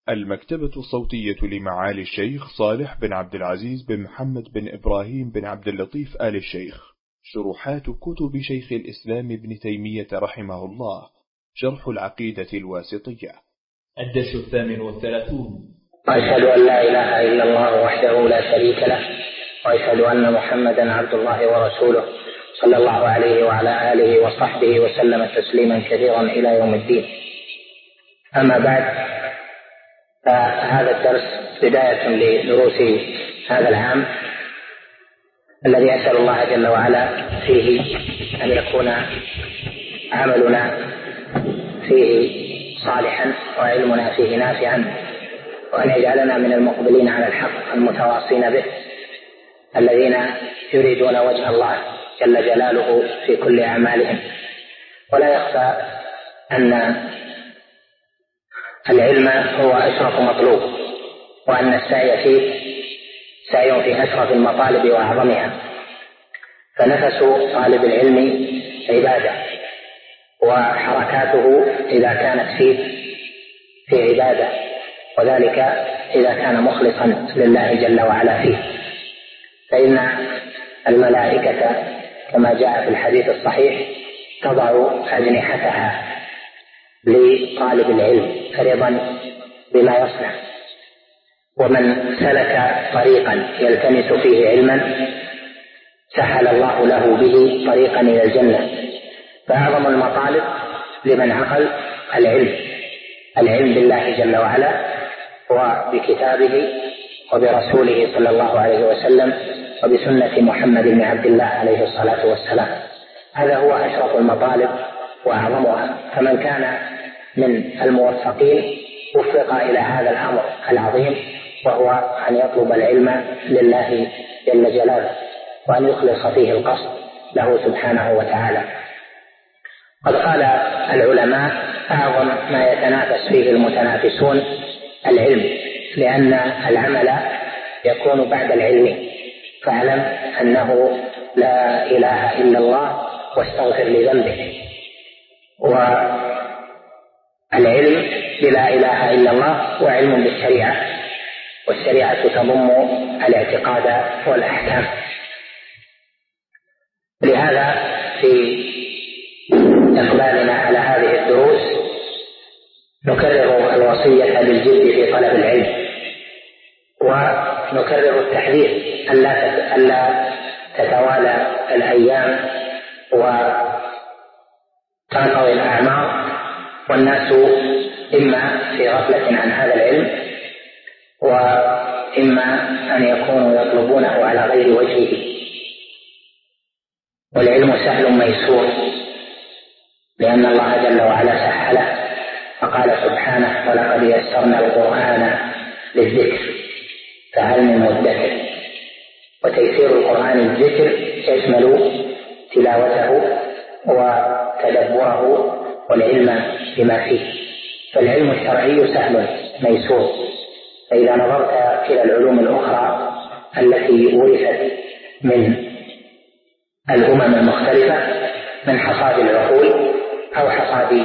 المكتبة الصوتية لمعالي الشيخ صالح بن عبد العزيز بن محمد بن إبراهيم بن عبد اللطيف آل الشيخ. شروحات كتب شيخ الإسلام ابن تيمية رحمه الله. شرح العقيدة الواسطية. الدرس 38. وأشهد أن لا إله إلا الله وحده لا شريك له، وأشهد أن محمدا عبد الله ورسوله صلى الله عليه وعلى آله وصحبه وسلم تسليما كثيرا إلى يوم الدين. أما بعد، فهذا الدرس بداية لدروس هذا العام الذي أسأل الله جل وعلا فيه أن يكون عملنا فيه صالحا وعلمنا فيه نافعا، وأن يجعلنا من المقبلين على الحق المتواصين به الذين يريدون وجه الله جل جلاله في كل أعمالهم. ولا يخفى أن العلم هو أشرف مطلوب، وأن السعي فيه سعي في أشرف المطالب وأعظمها، فنفس طالب العلم عبادة، وحركاته إذا كانت في عبادة، وذلك إذا كان مخلصا لله جل وعلا فيه. فإن الملائكة كما جاء في الحديث الصحيح تضع أجنحتها لطالب العلم رضا بما يصنع. ومن سلك طريقا يلتمس فيه علما سهل الله له به طريقا إلى الجنة. فأعظم المطالب لمن عقل العلم بالله جل وعلا وبكتابه وبرسوله صلى الله عليه وسلم وبسنة محمد بن عبد الله عليه الصلاة والسلام. هذا هو أشرف المطالب وأعظمها. فمن كان من الموفقين وفق إلى هذا الأمر العظيم، وهو أن يطلب العلم لله جل جلاله، وأن يخلص فيه القصد له سبحانه وتعالى. قد قال العلماء: أعظم ما يتنافس فيه المتنافسون العلم، لأن العمل يكون بعد العلم. فاعلم أنه لا إله إلا الله واستغفر لذنبك. والعلم بلا إله إلا الله وعلم بالشريعة، والشريعة تضم الاعتقاد والأحكام. لهذا في إقبالنا على هذه الدروس نكرر الوصية بالجد في طلب العلم، ونكرر التحذير ألا تتوالى الأيام وتنقضي الأعمار والناس إما في غفلة عن هذا العلم، وإما أن يكونوا يطلبونه على غير وجهه. والعلم سهل ميسور، لأن الله جل وعلا سهله، فقال سبحانه: ولقد يسرنا القرآن للذكر فهل من مدكر. وتيسير القرآن الذكر يشمل تلاوته وتدبره والعلم بما فيه. فالعلم الشرعي سهل ميسور. فإذا نظرت إلى العلوم الأخرى التي ورثت من الأمم المختلفة من حصاد العقول أو حصاد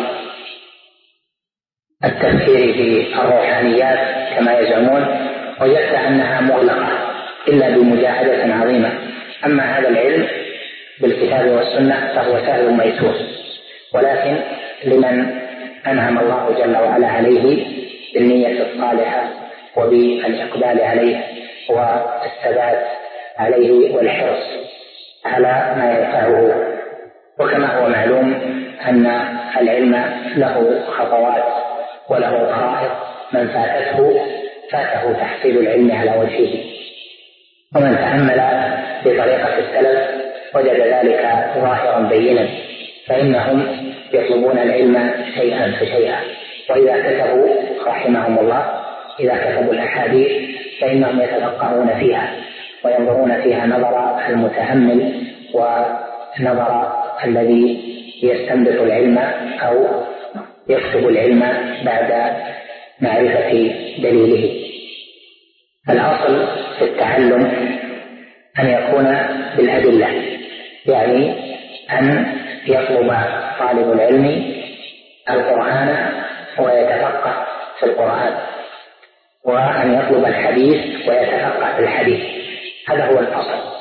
التفكير في الروحانيات كما يزعمون، وجدت أنها مغلقة إلا بمجاهدة عظيمة. أما هذا العلم بالكتاب والسنة فهو سهل ميسور، ولكن لمن أنعم الله جل وعلا عليه بالنية الصالحة وبالإقبال عليه والثبات عليه والحرص على ما ينفعه. وكما هو معلوم أن العلم له خطوات وله طرائق، من فاته تحصيل العلم على وجهه. ومن تأمل بطريقة السلف وجد ذلك ظاهرا بينا، فإنهم يطلبون العلم شيئا فشيئا. وإذا كتبوا رحمهم الله، إذا كتبوا الأحاديث فإنهم يتفقهون فيها وينظرون فيها نظر المتأمل ونظر الذي يستنبط العلم أو يكتب العلم بعد معرفة دليله. الأصل في التعلم أن يكون بالأدلة، يعني أن يطلب طالب العلم القرآن ويتفقه في القرآن، وأن يطلب الحديث ويتفقه في الحديث، هذا هو الأصل.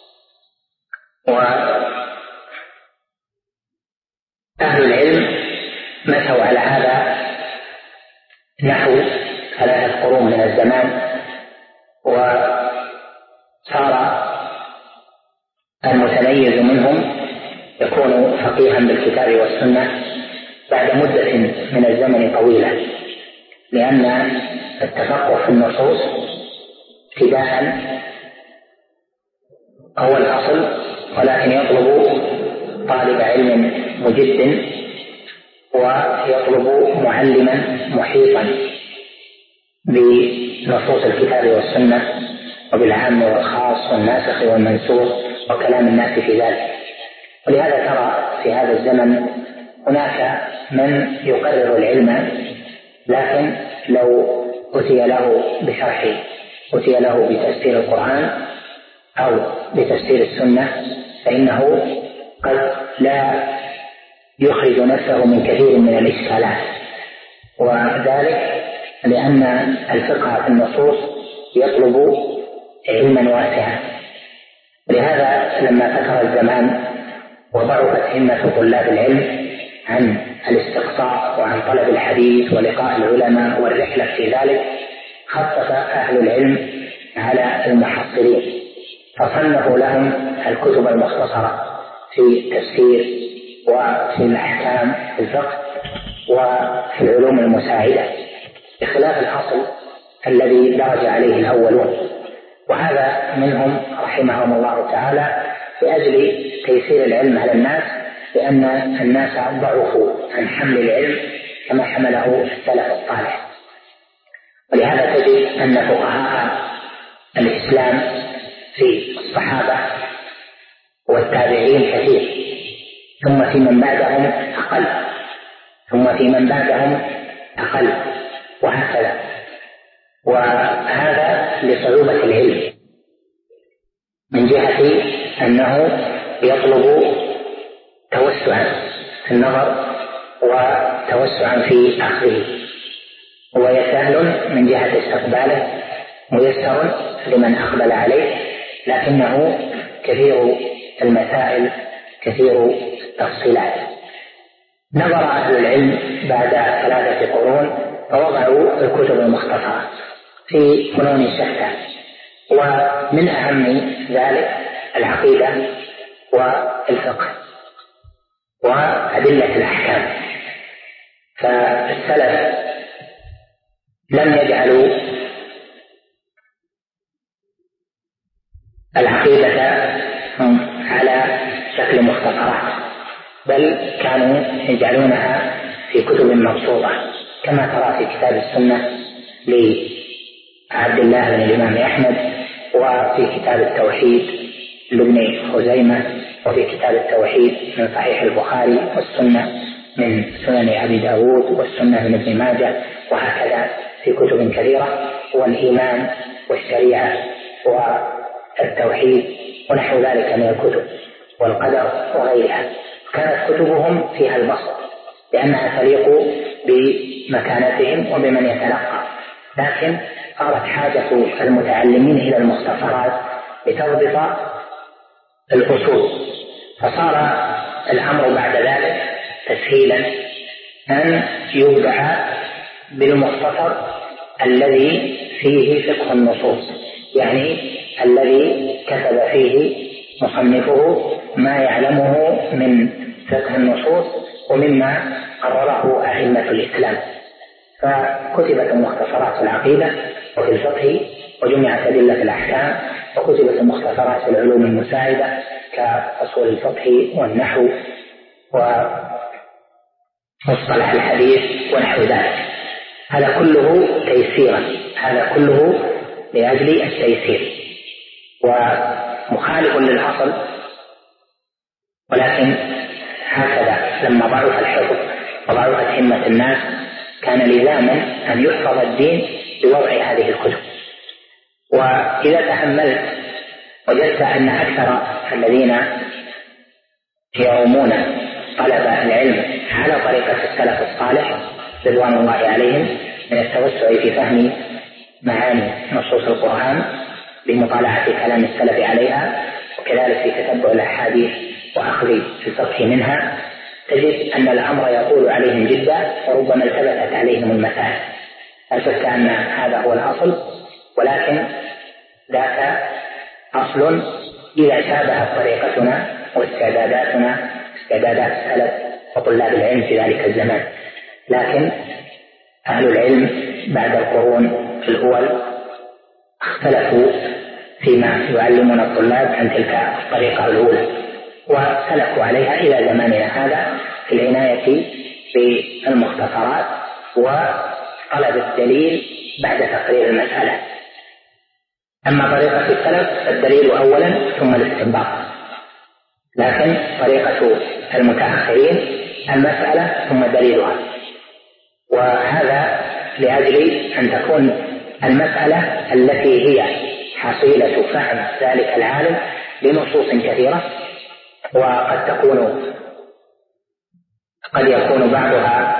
وأهل العلم مشوا على هذا نحو 3 قرون من الزمان، وصار المتميز منهم يكون فقيها بالكتاب والسنة بعد مدة من الزمن طويلة، لأن التفقه في النصوص ابتداء هو الأصل، ولكن يطلب طالب علم مجد ويطلب معلما محيطا بنصوص الكتاب والسنة وبالعام والخاص والناسخ والمنسوخ وكلام الناس في ذلك. ولهذا ترى في هذا الزمن هناك من يقرر العلم، لكن لو أتي له بشرح، أتي له بتفسير القرآن أو بتفسير السنة، فإنه قد لا يخرج نفسه من كثير من الإشكالات، وذلك لأن الفقه في النصوص يطلب علما واسعا. لهذا لما كثر الزمان وضعفت همة طلاب العلم عن الاستقصاء وعن طلب الحديث ولقاء العلماء والرحلة في ذلك، خفف أهل العلم على المحصلين فصنفوا لهم الكتب المختصرة في التفسير وفي الأحكام في الفقه وفي العلوم المساعدة، بخلاف الأصل الذي درج عليه الأولون. وهذا منهم رحمهم الله تعالى لأجل تيسير العلم على الناس، لأن الناس ضعفوا عن حمل العلم كما حمله السلف الصالح. ولهذا تجد أن فقهاء الإسلام في الصحابة والتابعين كثير، ثم في من بعدهم أقل، ثم في من بعدهم أقل، وهكذا. وهذا لصعوبة العلم من جهة أنه يطلب توسعا في النظر وتوسعا في أخذه، ويسهل من جهة استقباله، ميسر لمن أقبل عليه، لكنه كثير المسائل، كثير التفصيلات. نظر أهل العلم بعد 3 قرون فوضعوا الكتب المختصرة في فنون شتى، ومن أهم ذلك العقيدة والفقه وأدلة الأحكام. فالسلف لم يجعلوا العقيدة على شكل مختصرات، بل كانوا يجعلونها في كتب مبسوطة، كما ترى في كتاب السنة لعبد الله بن الإمام أحمد، وفي كتاب التوحيد لابن خزيمة، وفي كتاب التوحيد من صحيح البخاري، والسنة من سنن أبي داود، والسنة من ابن ماجه، وهكذا في كتب كثيرة، والإيمان والشريعة والتوحيد ونحو ذلك من الكتب، والقدر وغيرها. كانت كتبهم فيها البسط لأنها تليق بمكانتهم وبمن يتلقى، لكن صارت حاجة المتعلمين إلى المختصرات لتضبط الأصول، فصار الأمر بعد ذلك تسهيلا أن يبدأ بالمختصر الذي فيه فقه النصوص، يعني الذي كتب فيه مصنفه ما يعلمه من فقه النصوص ومما قرره أئمة الإسلام. فكتبت المختصرات في العقيدة وفي الفقه، وجمعت أدلة الأحكام، وكتبت المختصرات في العلوم المساعدة كأصول الفقه والنحو ومصطلح الحديث ونحو ذلك. هذا كله تيسيرا، هذا كله لأجل التيسير، ومخالف للأصل، ولكن هكذا لما ضعف الحفظ وضعفت همة الناس كان لزاما أن يحفظ الدين بوضع هذه الكتب. وإذا تأملت وجدت أن أكثر الذين يرومون طلب العلم على طريقة السلف الصالح رضوان الله عليهم من التوسع في فهم معاني نصوص القرآن بمطالعة كلام السلف عليها، وكذلك في تتبع الأحاديث وأخذ الفقه منها، تجد أن الأمر يطول عليهم جدا وربما التبست عليهم المسائل. لا شك أن هذا هو الأصل، ولكن ذاك أصل إذا شابهت طريقتنا واستعداداتنا استعدادات السلف وطلاب العلم في ذلك الزمان. لكن أهل العلم بعد القرون الأول اختلفوا فيما يعلمون الطلاب عن تلك الطريقة الأولى، وسلكوا عليها إلى زماننا هذا في العناية بالمختصرات وطلب الدليل بعد تقرير المسألة. أما طريقة السلف فالدليل أولا ثم الاستنباط، لكن طريقة المتأخرين المسألة ثم دليلها، وهذا لأجل أن تكون المسألة التي هي حصيلة فهم ذلك العالم لنصوص كثيرة، وقد يكون بعضها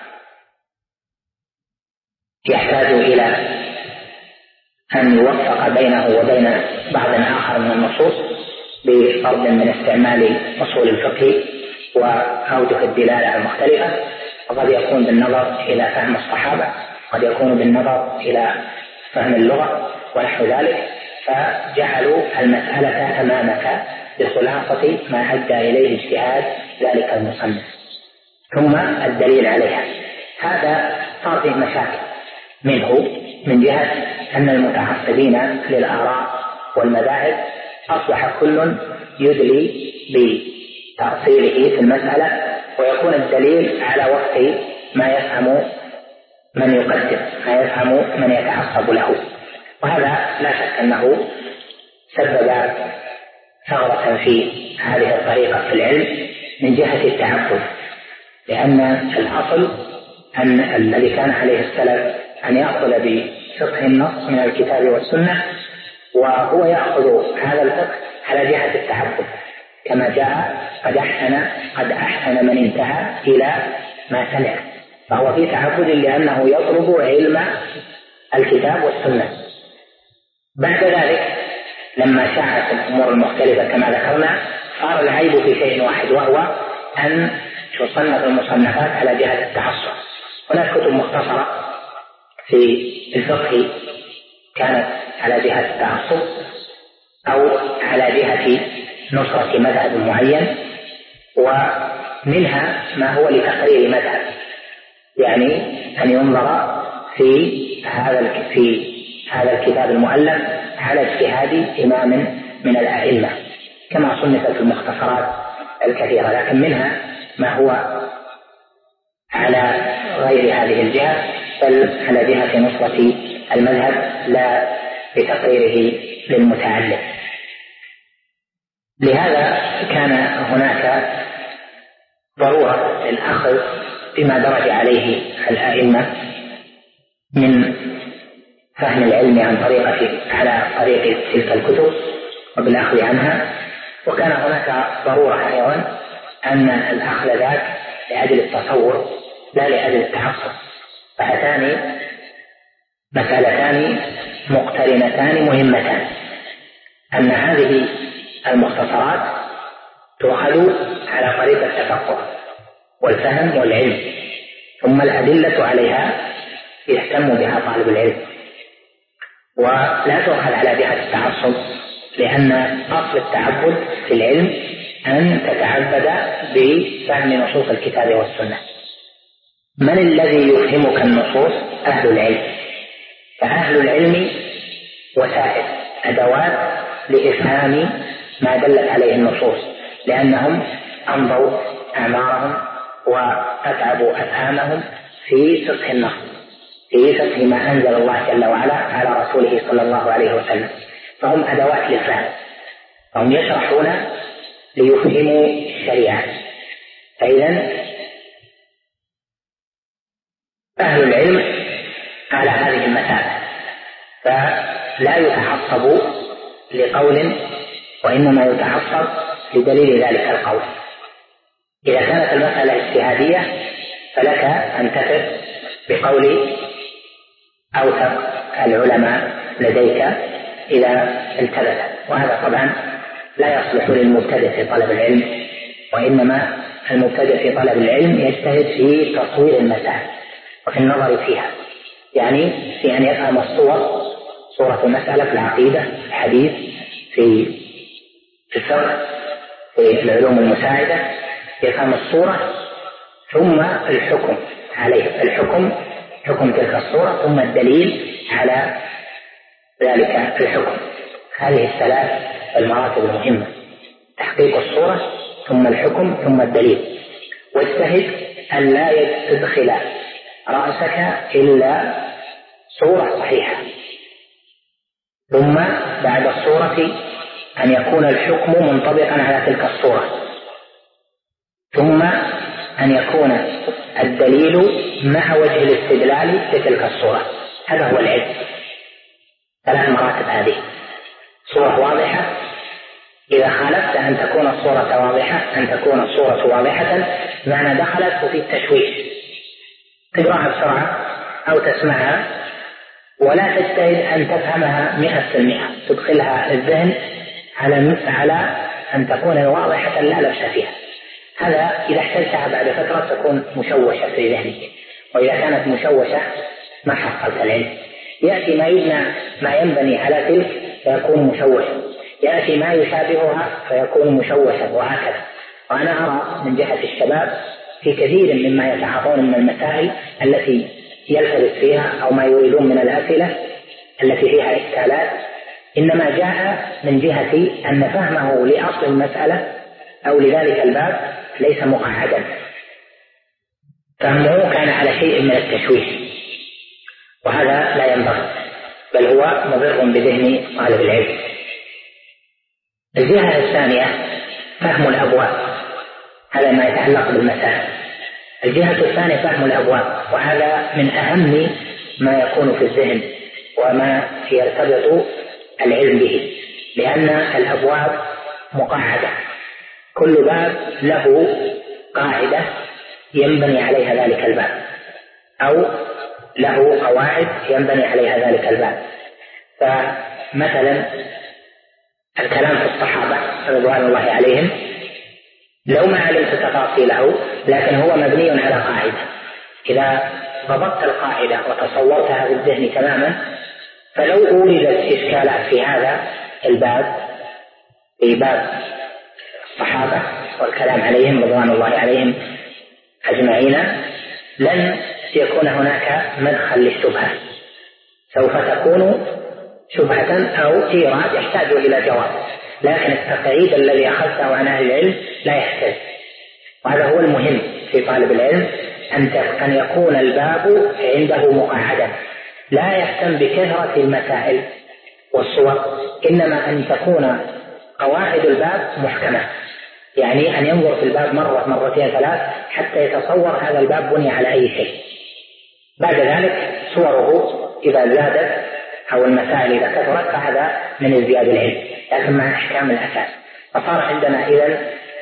يحتاج إلى أن يوفق بينه وبين بعض آخر من النصوص بفرض من استعمال أصول الفقه وأوجه الدلالة المختلفة، وقد يكون بالنظر إلى فهم الصحابة، قد يكون بالنظر إلى فهم اللغة ونحو ذلك، فجعلوا المسألة أمامك بخلاصة ما أدى إليه اجتهاد ذلك المصنف ثم الدليل عليها. هذا صار فيه مشاكل، منه من جهة أن المتعصبين للآراء والمذاهب أصبح كل يدلي بتأصيله في المسألة، ويكون الدليل على وفق ما يفهم من يقدم، ما يفهم من يتعصب له، وهذا لا شك أنه سبب ثغرة في هذه الطريقة في العلم من جهة التعبد، لأن الأصل أن الذي كان عليه السلف أن يأخذ بفقه النص من الكتاب والسنة، وهو يأخذ هذا الفقه على جهة التعبد كما جاء قد أحسن من انتهى إلى ما سمع، فهو في تعبد لأنه يطلب علم الكتاب والسنة. بعد ذلك لما شاعت الأمور المختلفة كما ذكرنا صار العيب في شيء واحد، وهو أن تصنف المصنفات على جهة التعصب. هناك كتب مختصرة في الفقه كانت على جهة التعصب أو على جهة نصرة مذهب معين، ومنها ما هو لتقرير مذهب، يعني أن ينظر في هذا الكتاب المؤلف على اجتهاد إمام من الأئمة كما صنفت المختصرات الكثيرة، لكن منها ما هو على غير هذه الجهة بل على جهة نصرة المذهب لا بتقريره للمتعلم. لهذا كان هناك ضرورة للأخذ بما درج عليه الأئمة من فهم العلم على طريق تلك الكتب وبالأخذ عنها، وكان هناك ضرورة أيضا أن الأخذ ذاك لأجل التصور لا لأجل التعصب، فهاتان مسألتان مقترنتان مهمتان، أن هذه المختصرات تؤخذ على طريق التفقه والفهم والعلم، ثم الأدلة عليها يهتم بها طالب العلم، ولا تؤخذ على جهة التعصب، لأن أصل التعبد في العلم أن تتعبد بفهم نصوص الكتاب والسنة. من الذي يفهمك النصوص؟ أهل العلم، فأهل العلم وسائل أدوات لإفهام ما دلت عليه النصوص، لأنهم أمضوا أعمارهم وأتعبوا أفهامهم في فقه النص، في فقه ما أنزل الله جل وعلا على رسوله صلى الله عليه وسلم، فهم أدوات للفهم، فهم يشرحون ليفهموا الشريعة. فإذا أهل العلم على هذه المسألة، فلا يتعصب لقول وإنما يتعصب لدليل ذلك القول. إذا كانت المسألة اجتهادية فلك أن تثق بقول أوثق العلماء لديك إذا التبت. وهذا طبعا لا يصلح للمبتدئ في طلب العلم، وإنما المبتدئ في طلب العلم يجتهد في تصوير المسائل وفي النظر فيها، يعني في أن يفهم الصور، صورة المسألة في العقيدة، في الحديث، في الفقه، في العلوم المساعدة، يفهم الصورة ثم الحكم عليه، الحكم حكم تلك الصورة ثم الدليل على ذلك الحكم. هذه الثلاث المراتب المهمة: تحقيق الصورة ثم الحكم ثم الدليل. واجتهد أن لا تدخل رأسك إلا صورة صحيحة، ثم بعد الصورة أن يكون الحكم منطبقا على تلك الصورة، ثم أن يكون الدليل مع وجه الاستدلال بتلك الصورة. هذا هو العلم. ثلاث مراتب هذه: صورة واضحة، إذا خالفت أن تكون الصورة واضحة، أن تكون الصورة واضحة معنى دخلت في التشويش، تقرأها بسرعة أو تسمعها ولا تجتهد أن تفهمها 100%، تدخلها الذهن على أن تكون واضحة لا لبس فيها. هذا إذا احتجتها بعد فترة تكون مشوشة في ذهنك، وإذا كانت مشوشة ما حصلت العلم. يأتي ما ينبني على تلك فيكون مشوشا، يأتي ما يشابهها فيكون مشوشا، وهكذا. وأنا أرى من جهة الشباب في كثير مما يتعاطون من المسائل التي يلتبس فيها أو ما يريدون من الأسئلة التي فيها إشكالات، إنما جاء من جهة أن فهمه لأصل المسألة أو لذلك الباب ليس مقعدا، فهمه كان على شيء من التشويش، وهذا لا ينبغي، بل هو مضر بذهن طالب العلم. الجهة الثانية فهم الأبواب، هذا ما يتعلق بالمسائل. الجهة الثانية فهم الأبواب، وهذا من أهم ما يكون في الذهن وما يرتبط العلم به، لأن الأبواب مقعدة، كل باب له قاعدة ينبني عليها ذلك الباب، أو له قواعد ينبني عليها ذلك الباب. فمثلا الكلام في الصحابة رضوان الله عليهم لو ما علمت تفاصيله لكن هو مبني على قاعدة، إذا ضبطت القاعدة وتصورتها في الذهن تماما، فلو أوردت إشكالات في هذا الباب، في باب الصحابة والكلام عليهم رضوان الله عليهم أجمعين، لن يكون هناك مدخل للشبهة، سوف تكون شبهة أو إيراد يحتاج إلى جواب، لكن التقعيد الذي أخذته عن أهل العلم لا يحتاج. وهذا هو المهم في طالب العلم، أن يكون الباب عنده مقعدا، لا يهتم بكثرة المسائل والصور، إنما أن تكون قواعد الباب محكمة، يعني أن ينظر في الباب مرة مرتين ثلاث حتى يتصور هذا الباب بني على أي شيء. بعد ذلك صوره إذا زادت أو المسائل إذا كثرت فهذا من ازدياد العلم، لكن مع أحكام الأساس. فصار عندنا إذن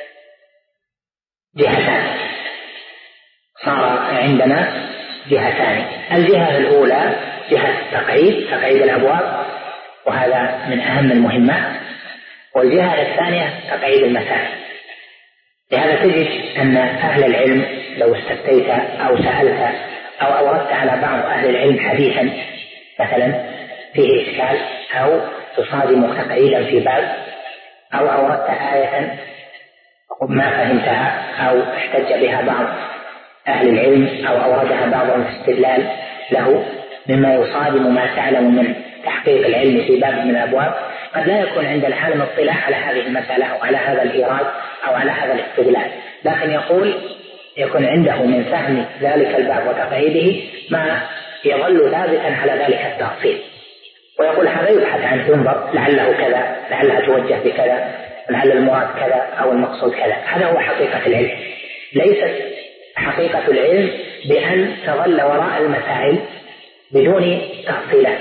جهتان، صار عندنا جهتان. الجهة الأولى جهة التقعيد، تقعيد الأبواب، وهذا من أهم المهمات. والجهة الثانية تقعيد المسائل. لهذا تجد أن أهل العلم لو استفتيت أو سألت أو أوردت على بعض أهل العلم حديثا مثلا فيه إشكال، أو تصادم تقعيدا في باب، أو أوردت آية ما فهمتها أو احتج بها بعض أهل العلم أو أوردها بعضهم في استدلال له مما يصادم ما تعلم من تحقيق العلم في باب من الأبواب، قد لا يكون عند العالم اطلاع على هذه المسألة أو على هذا الإيراد أو على هذا الاستدلال، لكن يكون عنده من فهم ذلك الباب وتقعيده ما يظل ثابتا على ذلك التأصيل، ويقول هذا يبحث عنه، ينظر لعله كذا، لعلها توجه بكذا، لعل المراد كذا أو المقصود كذا. هذا هو حقيقة العلم. ليست حقيقة العلم بأن تظل وراء المسائل بدون تفصيلات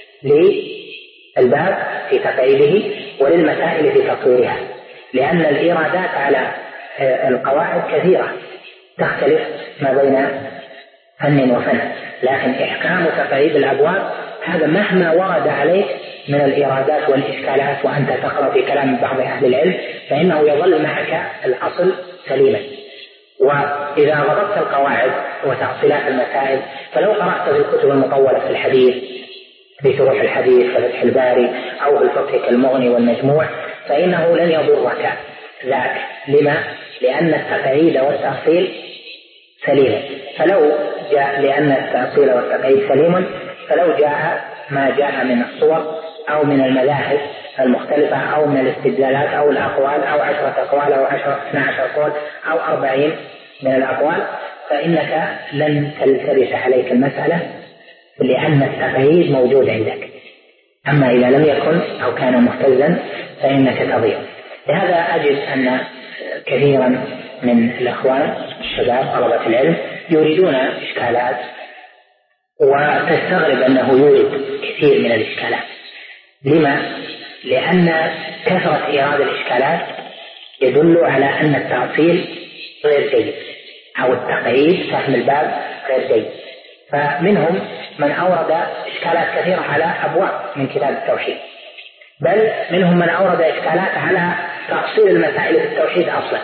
للباب في تقعيده وللمسائل في تطويرها، لأن الإيرادات على القواعد كثيرة تختلف ما بين فن وفن، لكن إحكام تقعيد الأبواب هذا مهما ورد عليك من الإيرادات والإشكالات وأنت تقرأ في كلام بعض أهل العلم فإنه يظل معك الأصل سليما. وإذا ضبطت القواعد وتأصيلات المسائل فلو قرأت في الكتب المطولة في الحديث في شروح الحديث كفتح الباري أو في الفقه كالمغني والمجموع فإنه لن يضرك ذاك. لما؟ لأن التقعيد والتأصيل سليم. فلو جاء لأن التأصيل والتقعيد سليم فلو جاء ما جاء من الصور أو من المذاهب المختلفة أو من الاستدلالات أو الأقوال أو 10 أقوال أو 12 قول أو 40 من الأقوال فإنك لن تلتبس عليك المسألة لأن التقعيد موجود عندك. أما إذا لم يكن أو كان مهتزا فإنك تضيع. لهذا أجد أن كثيرا من الأخوان الشباب طلبة العلم يريدون إشكالات وتستغرب أنه يورد كثير من الإشكالات. لما؟ لأن كثرة إيراد الإشكالات يدل على أن التأصيل غير جيد أو التقعيد فهم الباب غير جيد. فمنهم من أورد إشكالات كثيرة على أبواب من كتاب التوحيد، بل منهم من أورد إشكالات على تأصيل المسائل في التوحيد أصلا.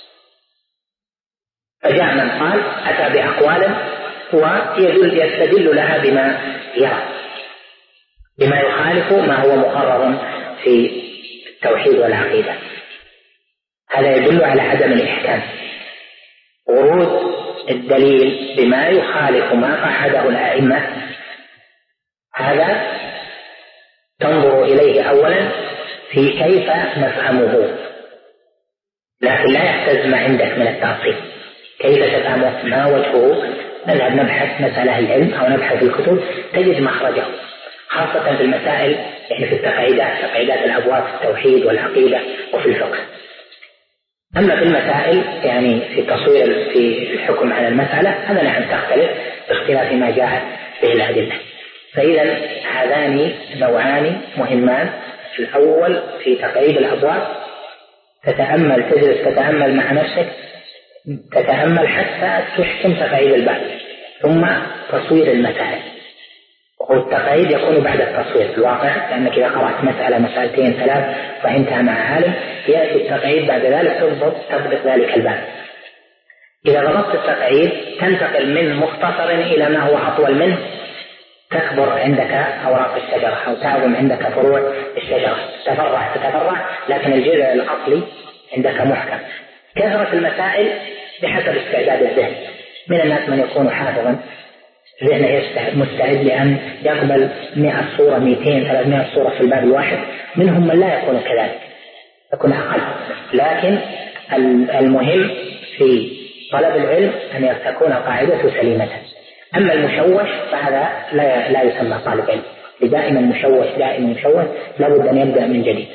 فجاء من قال أتى بأقوال ويستدل لها بما يرى بما يخالف ما هو مقرر في التوحيد والعقيدة. هذا يدل على عدم الإحكام. ورود الدليل بما يخالف ما قعده الأئمة هذا تنظر إليه أولا في كيف نفهمه، لكن لا يحتاج ما عندك من التأصيل. كيف تفهمه؟ ما وجهه؟ نذهب نبحث مسألة العلم أو نبحث في الكتب تجد مخرجه، خاصة في المسائل يعني في تقعيدات الأبواب في التوحيد والعقيدة وفي الفقه. أما في المسائل يعني في تصوير في الحكم على المسألة هذا نعم تختلف باختلاف ما جاءت به الأدلة. فإذا هذان نوعان مهمان. الأول في تقعيد الأبواب تتأمل، تجلس تتأمل مع نفسك، تتأمل حتى تحكم تقعيد الباب، ثم تصوير المسائل. والتقعيد يكون بعد التصوير في الواقع، لأنك إذا قرأت مسألة مسألتين 3 فإنتهى مع عالم يأتي التقعيد بعد ذلك تضبط ذلك الباب. إذا ضبطت التقعيد تنتقل من مختصر إلى ما هو أطول منه، تكبر عندك أوراق الشجرة أو تعظم عندك فروع الشجرة، تتفرع لكن الجذع الأصلي عندك محكم. كثرة المسائل بحسب استعداد الذهن. من الناس من يكون حافظا ذهنه مستعد لأن يقبل 100 صورة 200 300 صورة في الباب الواحد. منهم من لا يكون كذلك، يكون أقل. لكن المهم في طلب العلم أن تكون قاعدته سليمة. أما المشوش فهذا لا يسمى طالب علم. دائما مشوش لابد أن يبدأ من جديد.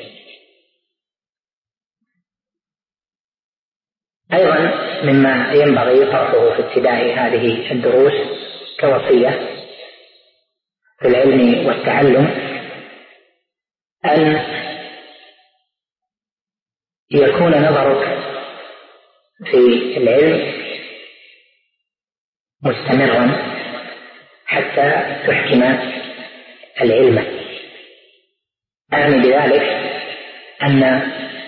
أيضا مما ينبغي طرحه في ابتداء هذه الدروس كوصية في العلم والتعلم أن يكون نظرك في العلم مستمرا حتى تحكم العلم. أعني بذلك أن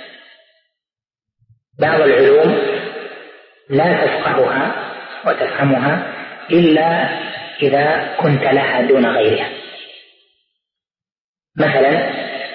بعض العلوم لا تفقهها وتفهمها إلا إذا كنت لها دون غيرها. مثلا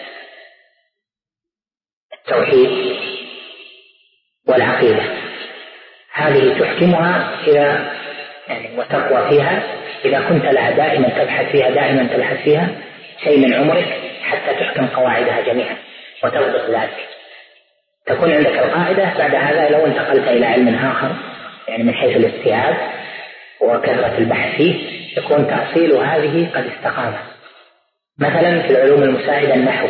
التوحيد والعقيدة هذه تحكمها إذا وتقوى فيها إذا كنت لها دائما تبحث فيها شيء من عمرك حتى تحكم قواعدها جميعا وتضبط ذلك. تكون عندك القاعدة، بعد هذا لو انتقلت إلى علم آخر يعني من حيث الاستيعاب وكثرة البحث فيه يكون تأصيل هذه قد استقام. مثلا في العلوم المساعدة النحو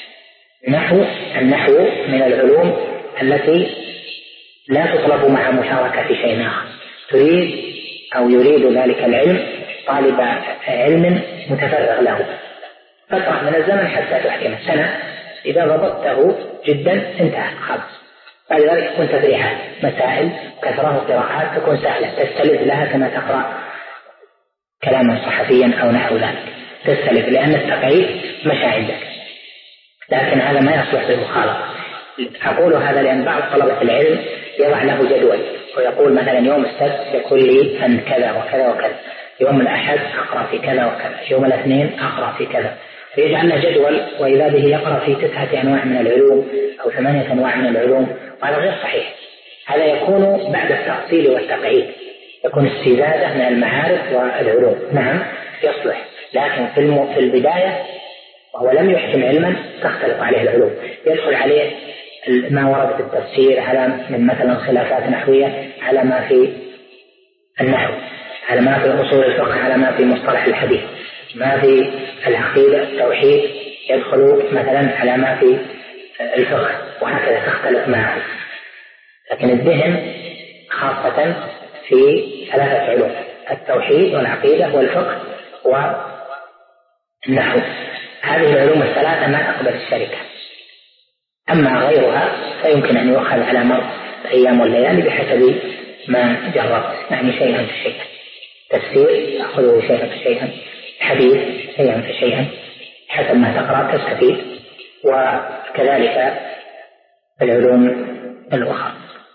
من العلوم التي لا تطلب مع مشاركة شيء آخر. يريد ذلك العلم طالب علم متفرغ له فترة من الزمن حتى تحكم سنة. إذا ضبطته جدا انتهى خلاص. بعد ذلك تكون تفريعات مسائل كثرة قراءات تكون سهلة تستلذ لها كما تقرأ كلاما صحفيا أو نحو ذلك. تستلف، لأن التقعيد مشى عندك، لكن هذا ما يصلح بالمخالطة. أقول هذا لأن بعض طلبة العلم يضع له جدول ويقول مثلا يوم السبت يكون لي أن كذا وكذا وكذا، يوم الأحد أقرأ في كذا وكذا، يوم الاثنين أقرأ في كذا، فيجعل له جدول وإذا به يقرأ في 9 أنواع من العلوم أو 8 أنواع من العلوم، وهذا غير صحيح. هذا يكون بعد التأصيل والتقعيد، يكون استزادة من المعارف والعلوم. نعم يصلح، لكن في البداية وهو لم يحكم علما تختلط عليه العلوم، يدخل عليه ما ورد في التفسير على من مثلا خلافات نحوية، على ما في النحو، على ما في أصول الفقه، على ما في مصطلح الحديث، ما في العقيدة التوحيد يدخل مثلا على ما في الفقه، وهكذا تختلف معه. لكن الذهن خاصة في 3 علوم: التوحيد والعقيدة والفقه والنحو. هذه العلوم ال3 ما تقبل الشركة، أما غيرها فيمكن أن يؤخذ على مر الأيام والليالي بحسب ما جربت، يعني شيئا فشيئا. تفسير يأخذه شيئا فشيئا، حديث شيئا فشيئا، حسب ما تقرأ تستفيد، وكذلك العلوم الأخرى.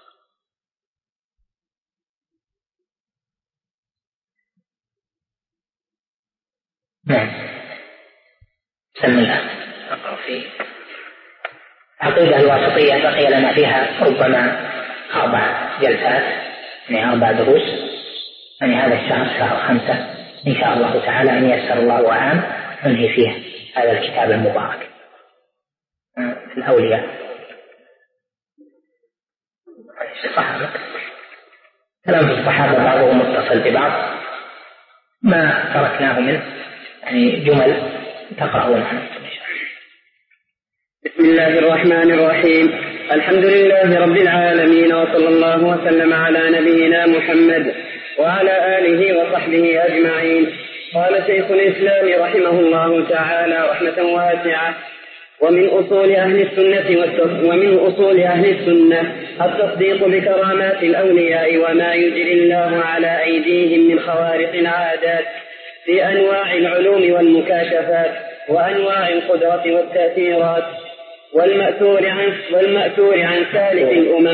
نعم. بسم الله. أقرأ في عقيدة الواسطية بقي لنا فيها ربما 4 جلسات، يعني 4 دروس، يعني هذا الشهر شهر 5 إن شاء الله تعالى أن ييسر الله وعام ننهي فيه هذا الكتاب المبارك في الأولياء. الصحابة، كلام في الصحابة بعضهم متصل ببعض، ما تركناه منه يعني جمل تقرؤونها. بسم الله الرحمن الرحيم. الحمد لله رب العالمين، وصلى الله وسلم على نبينا محمد وعلى آله وصحبه أجمعين. قال شيخ الإسلام رحمه الله تعالى رحمة واسعة: ومن أصول أهل السنة التصديق بكرامات الأولياء وما يجري الله على أيديهم من خوارق العادات في أنواع العلوم والمكاشفات وأنواع القدرة والتأثيرات، والمأثور عن سالف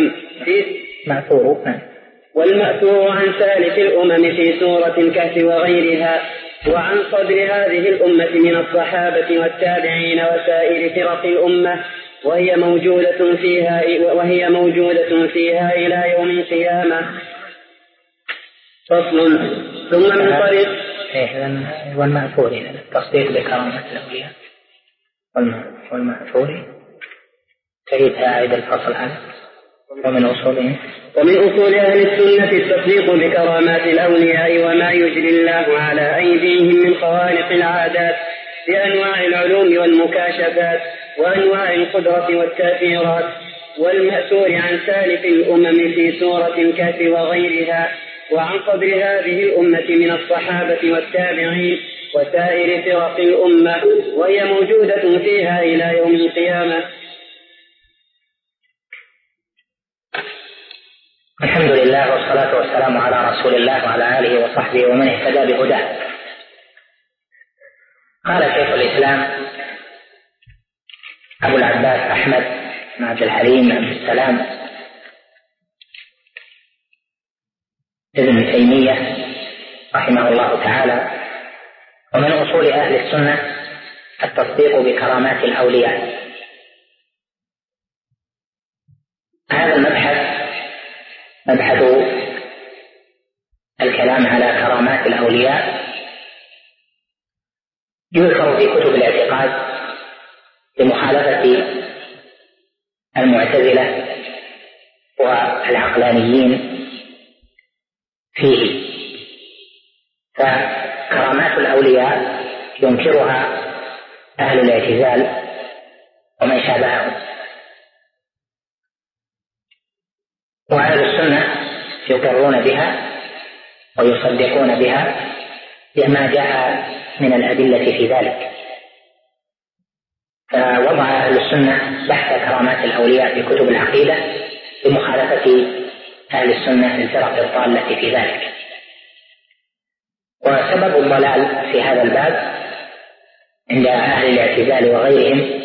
الأمم في سورة الكهف وغيرها، وعن صدر هذه الأمة من الصحابة والتابعين وسائر فرق الأمة، وهي موجودة فيها إلى يوم القيامة. فصل. ثم من طريق والمأثور التصديق بكرامات الأولياء والمأثور تعيدها عيد الفصل هذا. ومن أصول أهل السنة التصديق بكرامات الأولياء وما يجري الله على أيديهم من خوارق العادات بأنواع العلوم والمكاشفات وأنواع القدرة والتأثيرات، والمأثور عن سالف الأمم في سورة الكهف وغيرها، وعن قدر هذه الأمة من الصحابة والتابعين وسائر فرق الأمة، وهي موجودة فيها إلى يوم القيامة. الحمد لله والصلاة والسلام على رسول الله وعلى آله وصحبه ومن اهتدى بهداه. قال شيخ الإسلام أبو العباس أحمد بن عبد الحليم بن عبد السلام ابن تيمية رحمه الله تعالى: ومن أصول أهل السنة التصديق بكرامات الأولياء. هذا المبحث مبحث الكلام على كرامات الأولياء يذكر في كتب الاعتقاد بمخالفة المعتزلة والعقلانيين فيه، فكرامات الأولياء ينكرها أهل الاعتزال ومن شابههم، وأهل السنة يقرون بها ويصدقون بها بما جاء من الأدلة في ذلك. فوضع أهل السنة بحث كرامات الأولياء في كتب العقيدة بمخالفة أهل السنة الفرق الضالة في ذلك. وسبب الضلال في هذا الباب عند أهل الاعتزال وغيرهم،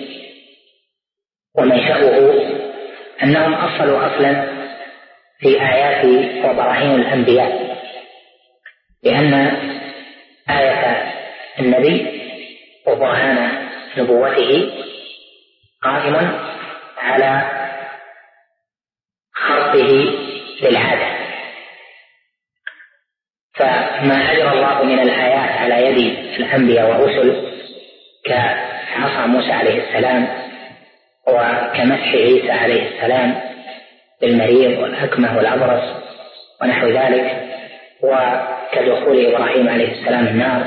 ومنشأه أنهم أصلوا أصلا في آيات وبراهين الأنبياء، لأن آية النبي وبرهان نبوته قائم على خرقه للعادة، فما أجرى الله من الآيات على يد الأنبياء والرسل كعصا موسى عليه السلام وكمسح عيسى عليه السلام بالمريض والأكمه والأبرص ونحو ذلك، وكدخول إبراهيم عليه السلام النار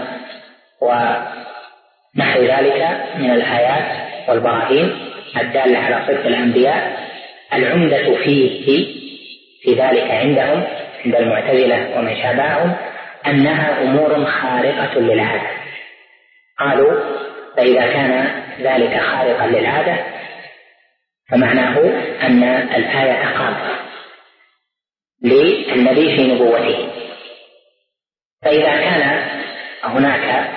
ونحو ذلك من الآيات والبراهين الدالة على صدق الأنبياء. العمدة في ذلك عندهم عند المعتزلة ومن شابههم أنها أمور خارقة للعادة. قالوا فإذا كان ذلك خارقا للعادة فمعناه أن الآية خاصة للنبي في نبوته، فإذا كان هناك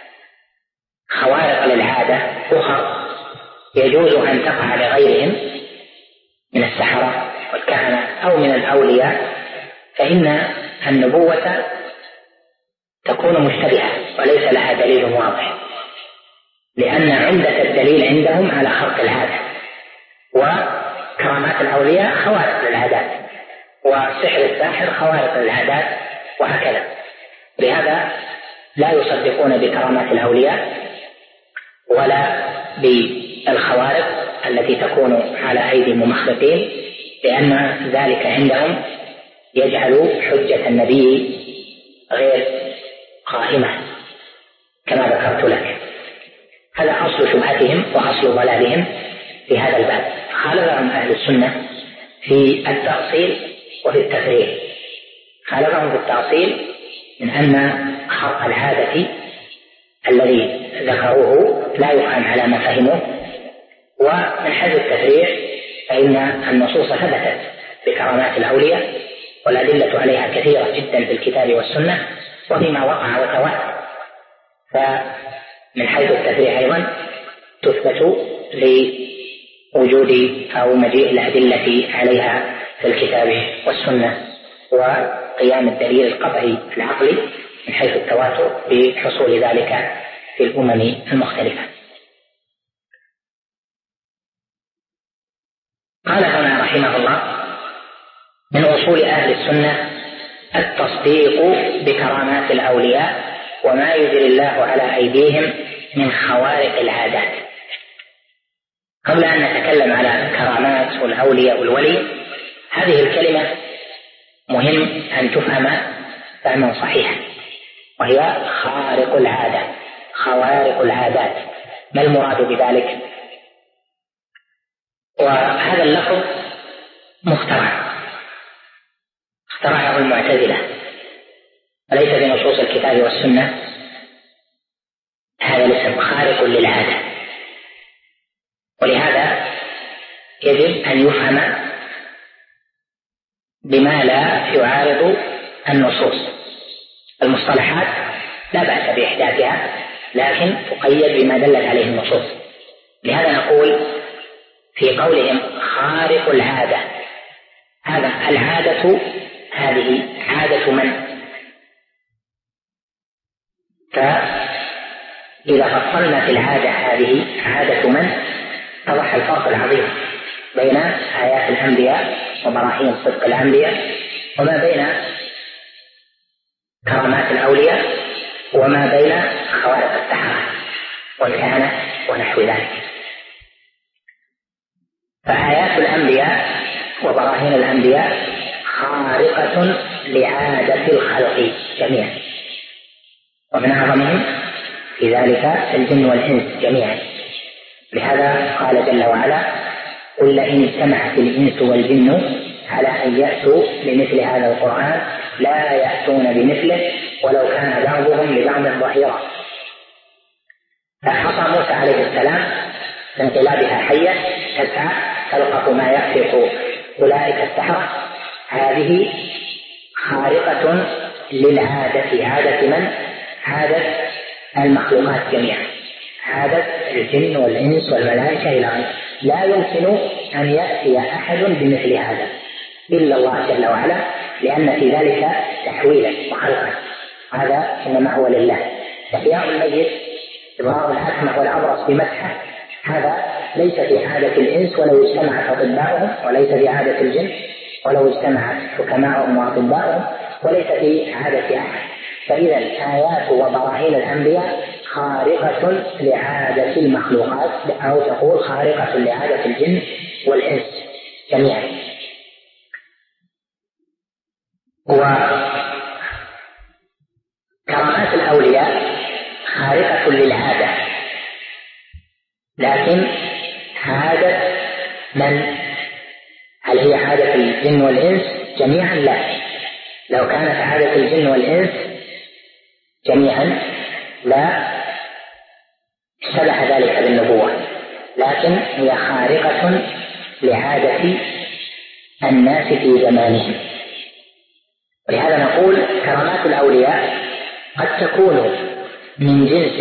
خوارق للعادة أخرى يجوز أن تقع لغيرهم من السحرة والكهنة أو من الأولياء، فإن النبوة تكون مشتبهة وليس لها دليل واضح، لأن عمدة الدليل عندهم على خرق العادة، وكرامات الأولياء خوارق للعادات، وسحر الساحر خوارق للعادات، وهكذا. لهذا لا يصدقون بكرامات الأولياء ولا بالخوارق التي تكون على أيدي الممخلقين، لأن ذلك عندهم يجعل حجة النبي غير قائمة كما ذكرت لك. هذا أصل شبهتهم وأصل ضلالهم في هذا الباب. خالفهم أهل السنة في التأصيل وفي التفريع. خالفهم في التأصيل من أن خرق العادة الذي ذكروه لا يفهم على ما فهموه، ومن حيث التفريع فإن النصوص ثبتت بكرامات الأولياء والأدلة عليها كثيرة جدا في الكتاب والسنة وفيما وقع وتواتر، فمن حيث التفريع أيضا تثبت لوجود أو مجيء الأدلة عليها في الكتاب والسنة وقيام الدليل القطعي العقلي من حيث التواتر بحصول ذلك في الأمم المختلفة. قال هنا رحمه الله: من أصول أهل السنة التصديق بكرامات الأولياء وما يجري الله على أيديهم من خوارق العادات. قبل أن نتكلم على الكرامات والأولياء والولي، هذه الكلمة مهم أن تفهم فهما صحيحا، وهي خارق العادة، خوارق العادات. ما المراد بذلك؟ وهذا اللفظ اخترعه المعتزلة وليس بنصوص الكتاب والسنة. هذا الاسم خارق للعادة، ولهذا يجب أن يفهم بما لا يعارض النصوص. المصطلحات لا بأس بإحداثها، لكن تقيد بما دلت عليه النصوص. لهذا نقول في قولهم خارق العادة، هذا العادة هذه عادة من؟ فإذا فصلنا في العادة هذه عادة من، اتضح الفرق العظيم بين آيات الأنبياء وبراهين صدق الأنبياء، وما بين كرامات الأولياء، وما بين خوارق السحرة والكهنة ونحو ذلك. فآيات الأنبياء وبراهين الأنبياء خارقة لعادة الخلق جميعا، ومن أعظمهم في ذلك الجن والإنس جميعا. لهذا قال جل وعلا: قل لئن اجتمعت الإنس والجن على أن يأتوا بمثل هذا القرآن لا يأتون بمثله ولو كان بعضهم لبعض ظهيرا. فعصا موسى عليه السلام في انقلابها حية تسعى تلقف ما يأفق أولئك السحرة، هذه خارقة للعادة. عادة من؟ عادة المخلوقات جميعا، عادة الجن والإنس والملائكة إلى غيره. لا يمكن أن يأتي أحد بمثل هذا إلا الله جل وعلا، لأن في ذلك تحويلا وخلقا، هذا إنما هو لله. إحياء الميت، إبراء الأكمه والأبرص بمسحه، هذا ليس في عادة الإنس ولو اجتمعت أطباؤهم، وليس في عادة الجن ولو اجتمعت حكماؤهم وأطباؤهم، وليس في عادة أحد. فإذا آيات وبراهين الأنبياء خارقة لعادة المخلوقات، أو تقول خارقة لعادة الجن والإنس جميعا. وكرامات الأولياء خارقة للعادة، لكن عادة من؟ هل هي عادة الجن والإنس جميعا؟ لا. لو كانت عادة الجن والإنس جميعا لا شبه ذلك بالنبوة، لكن هي خارقة لعادة الناس في زمانهم. ولهذا نقول كرامات الأولياء قد تكون من جنس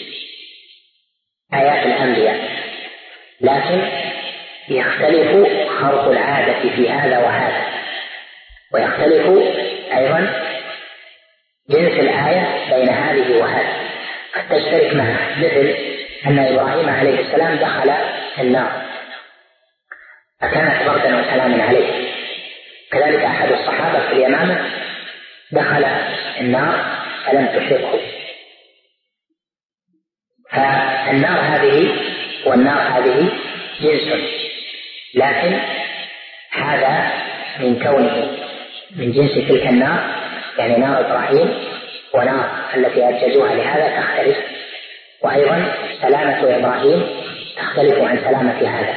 آيات الأنبياء، لكن يختلف خرق العادة في هذا وهذا، ويختلف أيضا جنس الآية بين هذه وهذه، قد تشترك معها، مثل أن إبراهيم عليه السلام دخل النار فكانت بردا وسلاما عليه. كذلك أحد الصحابة في اليمامة دخل النار فلم تحرقه. فالنار هذه والنار هذه جنس، لكن هذا من كونه من جنس تلك النار، يعني نار إبراهيم ونار التي أججوها لهذا تختلف، وأيضا سلامة إبراهيم تختلف عن سلامة هذا،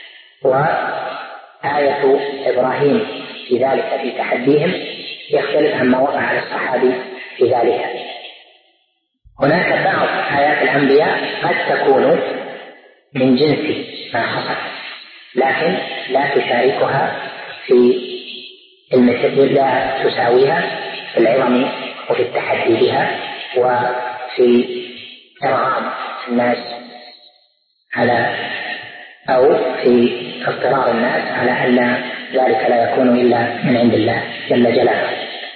وآية إبراهيم في ذلك في تحديهم يختلف عما وقع على الصحابي في ذلك. هناك بعض آيات الأنبياء قد تكون من جنس ما حصل، لكن لا تشاركها في المثل، لا تساويها في العظم وفي التحدي بها وفي إرغام الناس على، أو في اضطرار الناس على أن ذلك لا يكون إلا من عند الله جل جلاله.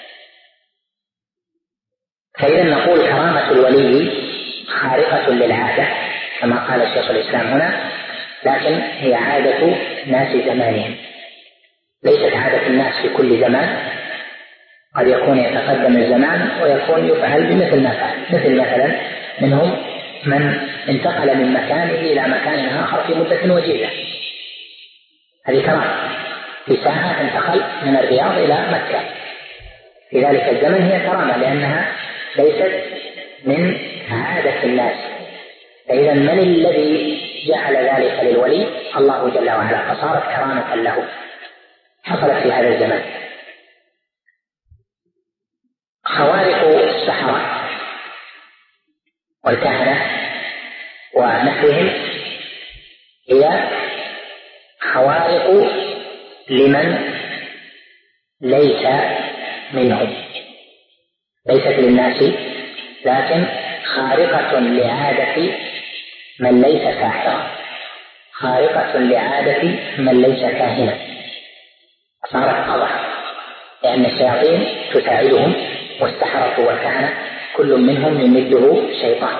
فإذا نقول كرامة الولي خارقة للعادة كما قال الشيخ الإسلام هنا، لكن هي عادة ناس زمانهم، ليست عادة الناس في كل زمان. قد يكون يتقدم الزمان ويكون يفعل بمثل ما فعل، مثل مثلا منهم من انتقل من مكانه إلى مكان آخر في مدة وجيزة، هذه كرامة. في ساعة انتقل من الرياض إلى مكة، في ذلك الزمن هي كرامة لأنها ليست من عادة الناس. فإذا من الذي جعل ذلك للولي؟ الله جل وعلا، فصارت كرامة له، حصلت في هذا الزمان. خوارق السحرة والكهنة ونحوهم هي خوارق لمن ليس منهم، ليست للناس، لكن خارقة لعادة من ليس ساحرا، خارقة لعادة من ليس كاهنا، صارت قضاء، لأن الشياطين تساعدهم، والسحرة والكهنة كل منهم يمده شيطان.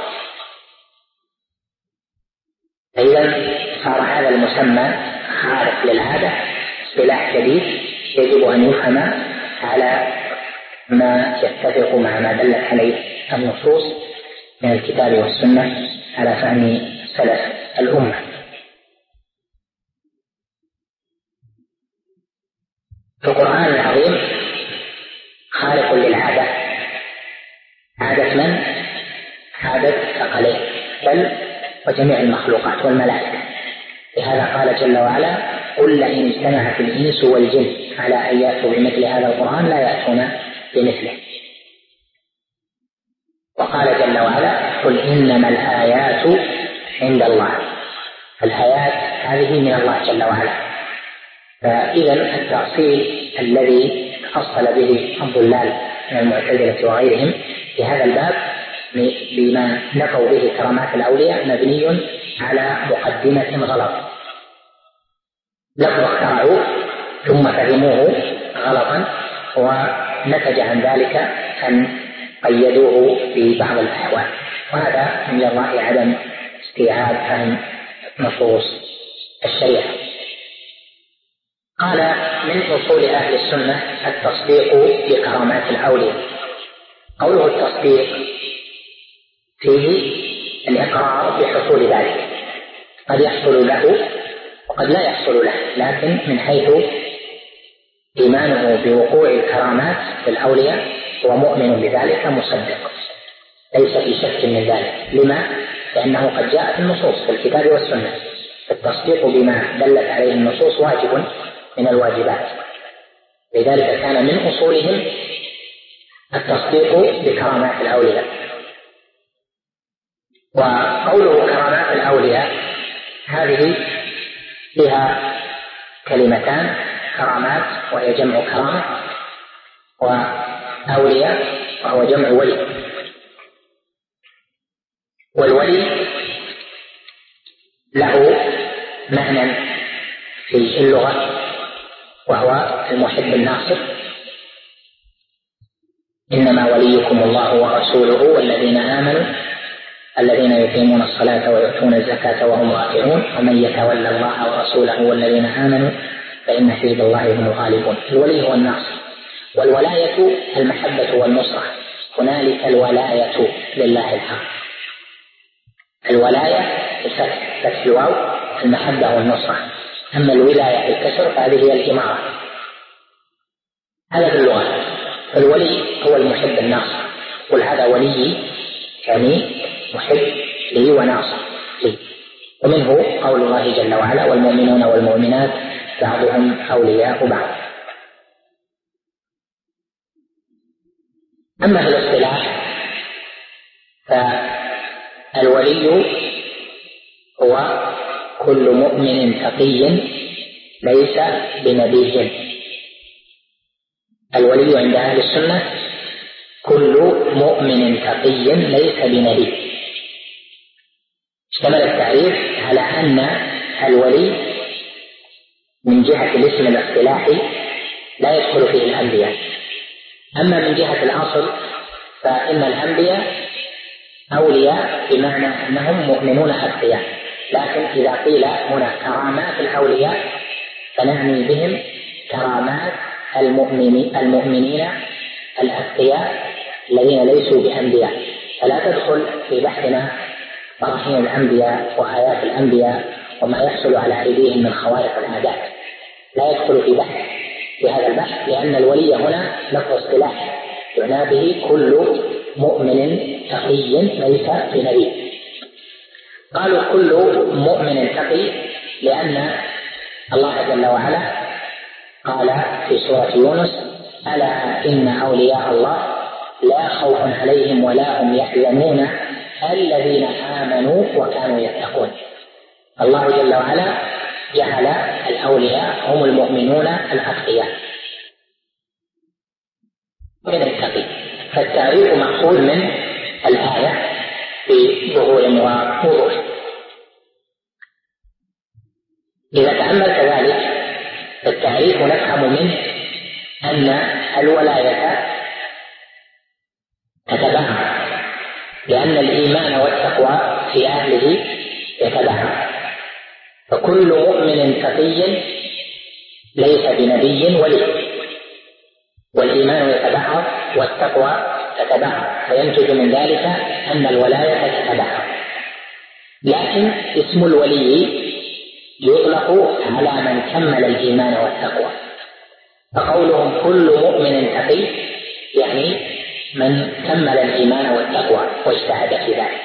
إذن صار هذا المسمى خارق للعادة اصطلاح جديد يجب أن يفهم على ما يتفق مع ما دلت عليه النصوص من الكتاب والسنة على فهم سلف الأمة. في القرآن العظيم خارق للعادة، عادة من؟ عادة ثقلين بل وجميع المخلوقات والملائكة. لهذا قال جل وعلا: قل لئن اجتمعت الإنس والجن على أن يأتوا بمثل هذا القرآن لا يأتون بمثله. وقال جل وعلا: قل إنما الآيات عند الله. الآيات هذه من الله جل وعلا. فإذا التأصيل الذي تأصل به الضلال من المعتزلة وغيرهم في هذا الباب بما نفوا به كرامات الأولياء مبني على مقدمة غلط. لفظ اخترعوا ثم فهموه غلطا، ونتج عن ذلك أن قيدوه في بعض الأحوال، وهذا من الله عدم استيعاب فهم نصوص الشريعة. قال من أصول أهل السنة التصديق بكرامات الأولياء. قوله التصديق فيه الإقرار بحصول ذلك، قد يحصل له وقد لا يحصل له، لكن من حيث إيمانه بوقوع الكرامات للأولياء هو مؤمن بذلك مصدق، ليس في شك من ذلك. لما؟ لأنه قد جاءت النصوص في الكتاب والسنة، التصديق بما دلت عليه النصوص واجب من الواجبات، لذلك كان من أصولهم التصديق بكرامات الأولياء. وقوله كرامات الأولياء هذه فيها كلمتان، كرامات وهي جمع كرامة، وأولياء وهو جمع ولي. والولي له معنى في اللغة وهو المحب الناصر، إنما وليكم الله ورسوله والذين آمنوا الذين يقيمون الصلاة ويؤتون الزكاة وهم راكعون ومن يتولى الله ورسوله والذين آمنوا فإن حزب الله هم الغالبون. الولي هو الناصر، والولاية المحبة والنصرة، هنالك الولاية لله الحق. الولاية فتح الواو المحبة والنصرة، أما الولاية الكسر فهذه هي الإمارة. هذا في اللغة. فالولي هو المحب الناصر، قل هذا ولي يعني محب لي وناصر لي. ومنه قول الله جل وعلا والمؤمنون والمؤمنات بعضهم أولياء بعض. أما في الاصطلاح فالولي هو كل مؤمن تقي ليس بنبي. الولي عند أهل السنة كل مؤمن تقي ليس بنبي. اشتمل التعريف على أن الولي من جهة الاسم الاصطلاحي لا يدخل فيه الأنبياء، أما من جهة الأصل فإن الأنبياء أولياء بمعنى أنهم مؤمنون أتقياء، لكن إذا قيل هنا كرامات الأولياء فنعني بهم كرامات المؤمنين الأتقياء الذين ليسوا بأنبياء، فلا تدخل في بحثنا براهين الأنبياء وآيات الأنبياء وما يحصل على أيديهم من خوارق العادات، لا يدخل في هذا البحث، لأن الولي هنا لفظ اصطلاح يعنى به كل مؤمن تقي ليس بنبي. قالوا كل مؤمن تقي لأن الله جل وعلا قال في سورة يونس ألا إن أولياء الله لا خوف عليهم ولا هم يحزنون الذين آمنوا وكانوا يتقون. الله جل وعلا جعل الأولياء هم المؤمنون الأتقياء من التقي، فالتعريف مأخوذ من الآية بظهور ووضوح. إذا تأملت ذلك التعريف نفهم منه أن الولاية تتبعها، لأن الإيمان والتقوى في أهله يتبعها، فكل مؤمن تقي ليس بنبي ولي، والإيمان يتبعه والتقوى تتبعه، فينتج من ذلك أن الولاية تتبعه. لكن اسم الولي يطلق على من كمل الإيمان والتقوى، فقولهم كل مؤمن تقي يعني من كمل الإيمان والتقوى واجتهد في ذلك،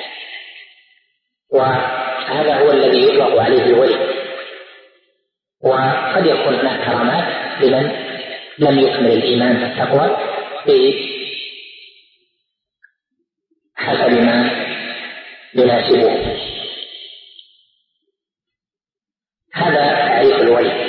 وهذا هو الذي يطلق عليه الولي. وقد يكون هناك كرامات لمن لم يكمل الإيمان والتقوى بحسب ما يناسبه. هذا تعريف الولي.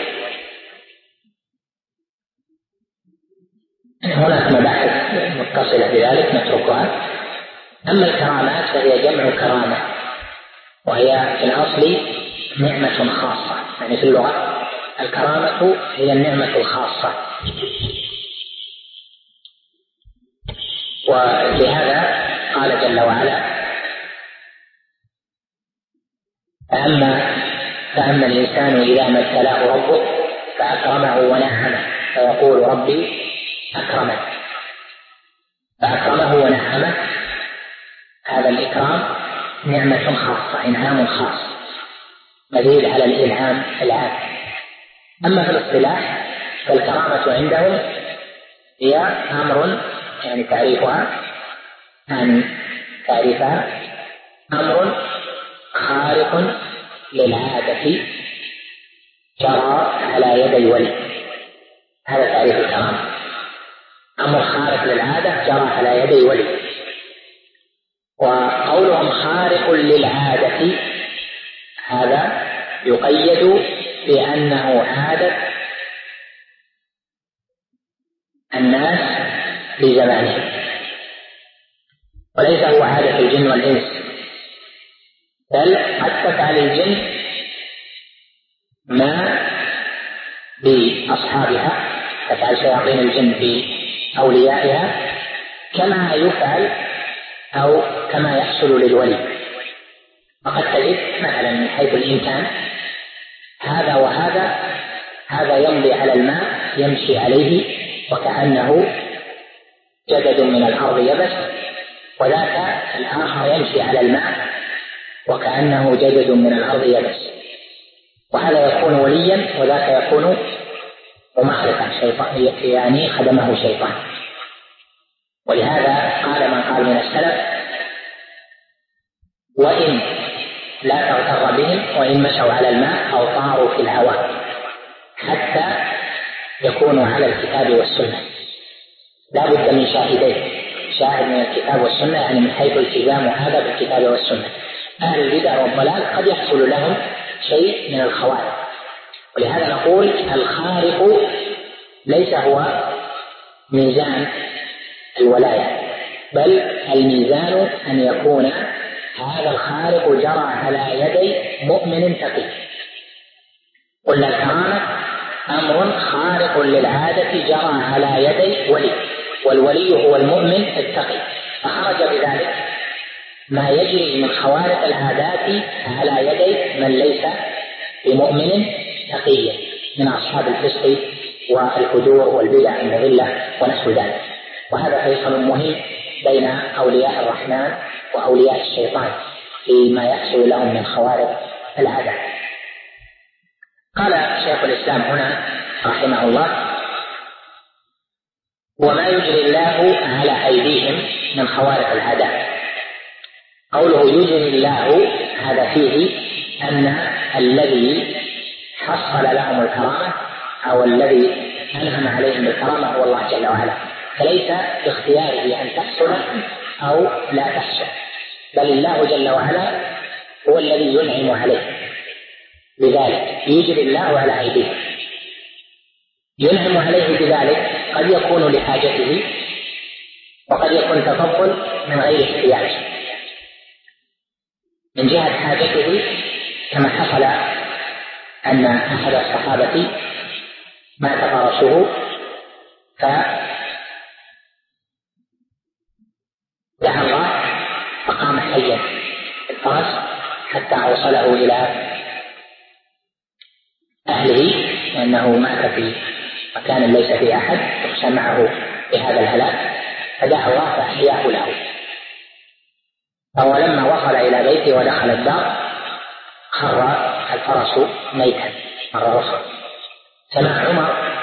هناك مباحث متصلة بذلك نتركها، أما الكرامات فهي جمع كرامة، وهي في الأصل نعمة خاصة، يعني في اللغة الكرامة هي النعمة الخاصة. ولهذا قال جل وعلا: فأما الإنسان إذا ما ابتلاه ربه فأكرمه ونعمه فيقول ربي أكرمن. فأكرمه ونعمه، هذا الإكرام نعمة خاصة، إنعام خاص مزيد على الإنعام العام. أما في الاصطلاح فالكرامة عندهم هي أمر، يعني تعريفها أمر خارق للعادة جرى على يدي ولي. هذا تعريف الكرامة، أمر خارق للعادة جرى على يدي ولي. وقولهم خارق للعادة هذا يقيد بأنه عادة الناس في زمانهم، وليس هو عادة الجن والإنس، بل قد تفعل الجن ما بأصحابها، تفعل شياطين الجن بأوليائها كما يفعل أو كما يحصل للولي. وقد تجد مثلا من حيث الإمكان هذا وهذا، هذا يمضي على الماء يمشي عليه وكأنه جدد من الأرض يبس، وذاك الآخر يمشي على الماء وكأنه جدد من الأرض يبس، وهذا يكون وليا وذاك يكون ممخرقا شيطان، يعني خدمه شيطان. ولهذا قال من قال من السلف: وإن لا تغتر بهم وإن مشوا على الماء أو طاروا في الهواء حتى يكونوا على الكتاب والسنة. لا بد من شاهدين، شاهد من الكتاب والسنة، يعني من حيث التزام هذا بالكتاب والسنة. أهل البدع والضلال قد يحصل لهم شيء من الخوارق، ولهذا نقول الخارق ليس هو ميزان الولاية، بل الميزان أن يكون هذا الخارق جرى على يدي مؤمن تقي. قلنا الكرامة أمر خارق للعادة جرى على يدي ولي، والولي هو المؤمن التقي، فخرج بذلك ما يجري من خوارق العادات على يدي من ليس بمؤمن تقي من أصحاب الفسق والفجور والبدع المضلة ونحو ذلك. وهذا فيصل مهم بين أولياء الرحمن وأولياء الشيطان فيما يحصل لهم من خوارق العادات. قال شيخ الإسلام هنا رحمه الله: وما يجري الله على أيديهم من خوارق العادات. قوله يجري الله هذا فيه أن الذي حصل لهم الكرامة أو الذي أنعم عليهم الكرامة هو الله جل وعلا، فليس باختياره أن تحصل أو لا تحصل، بل الله جل وعلا هو الذي ينعم عليه بذلك. يجري الله على أيديه، ينعم عليه بذلك، قد يكون لحاجته وقد يكون تفضل من غير احتياج. من جهة حاجته كما حصل أن أحد الصحابة مات فرسه فدعا الله فقام حيا الفرس حتى أوصله إلى أهله، لأنه مات في مكان ليس فيه أحد يخشى معه بهذا الهلاك، فدعا الله فأحياه له. ولما وصل إلى بيته ودخل الدار خر الفرس ميتا مرة أخرى. سمع عمر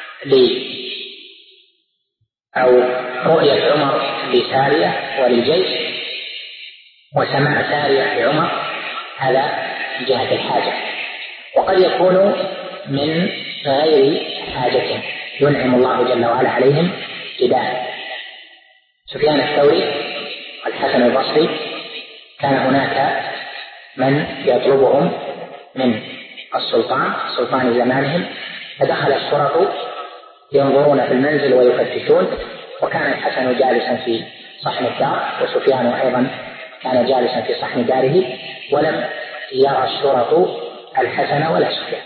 أو رؤية عمر لسارية وللجيش، وسمع سارية لعمر، هذا من جهة الحاجة. وقد يكون من غير حاجة ينعم الله جل وعلا عليهم ابتداء. سفيان الثوري والحسن البصري كان هناك من يطلبهم من السلطان زمانهم، فدخل الشرطة ينظرون في المنزل ويفتشون، وكان الحسن جالسا في صحن الدار، وسفيان أيضا كان جالسا في صحن داره ولم يرى الشرط الحسن ولا سفيان.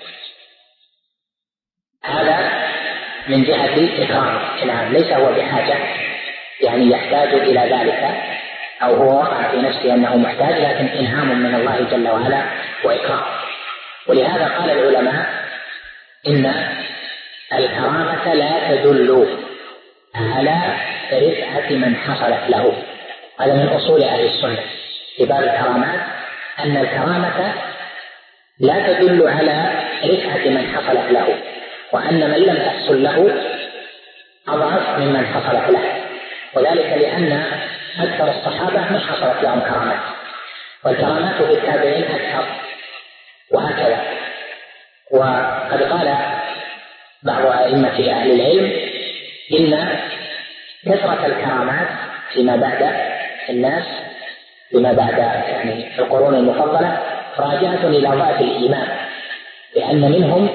هذا من جهة إكرام العام، ليس هو بحاجة يعني يحتاج إلى ذلك أو هو وقع في نفسه أنه محتاج، لكن إنعام من الله جل وعلا وإكرام. ولهذا قال العلماء إن الكرامة لا تدل على رفعة من حصلت له. هذا من أصول أهل السنة في باب الكرامات، أن الكرامة لا تدل على رفعة من حصلت له، وأن من لم تحصل له أضعف ممن حصلت له، وذلك لأن أكثر الصحابة ما حصلت لهم كرامات، والكرامات في التابعين أكثر، وهكذا. وقد قال بعض أئمة أهل العلم إن كثرة الكرامات فيما بعد الناس، فيما بعد يعني القرون المفضلة، راجعة إلى ضعف الإيمان، لأن منهم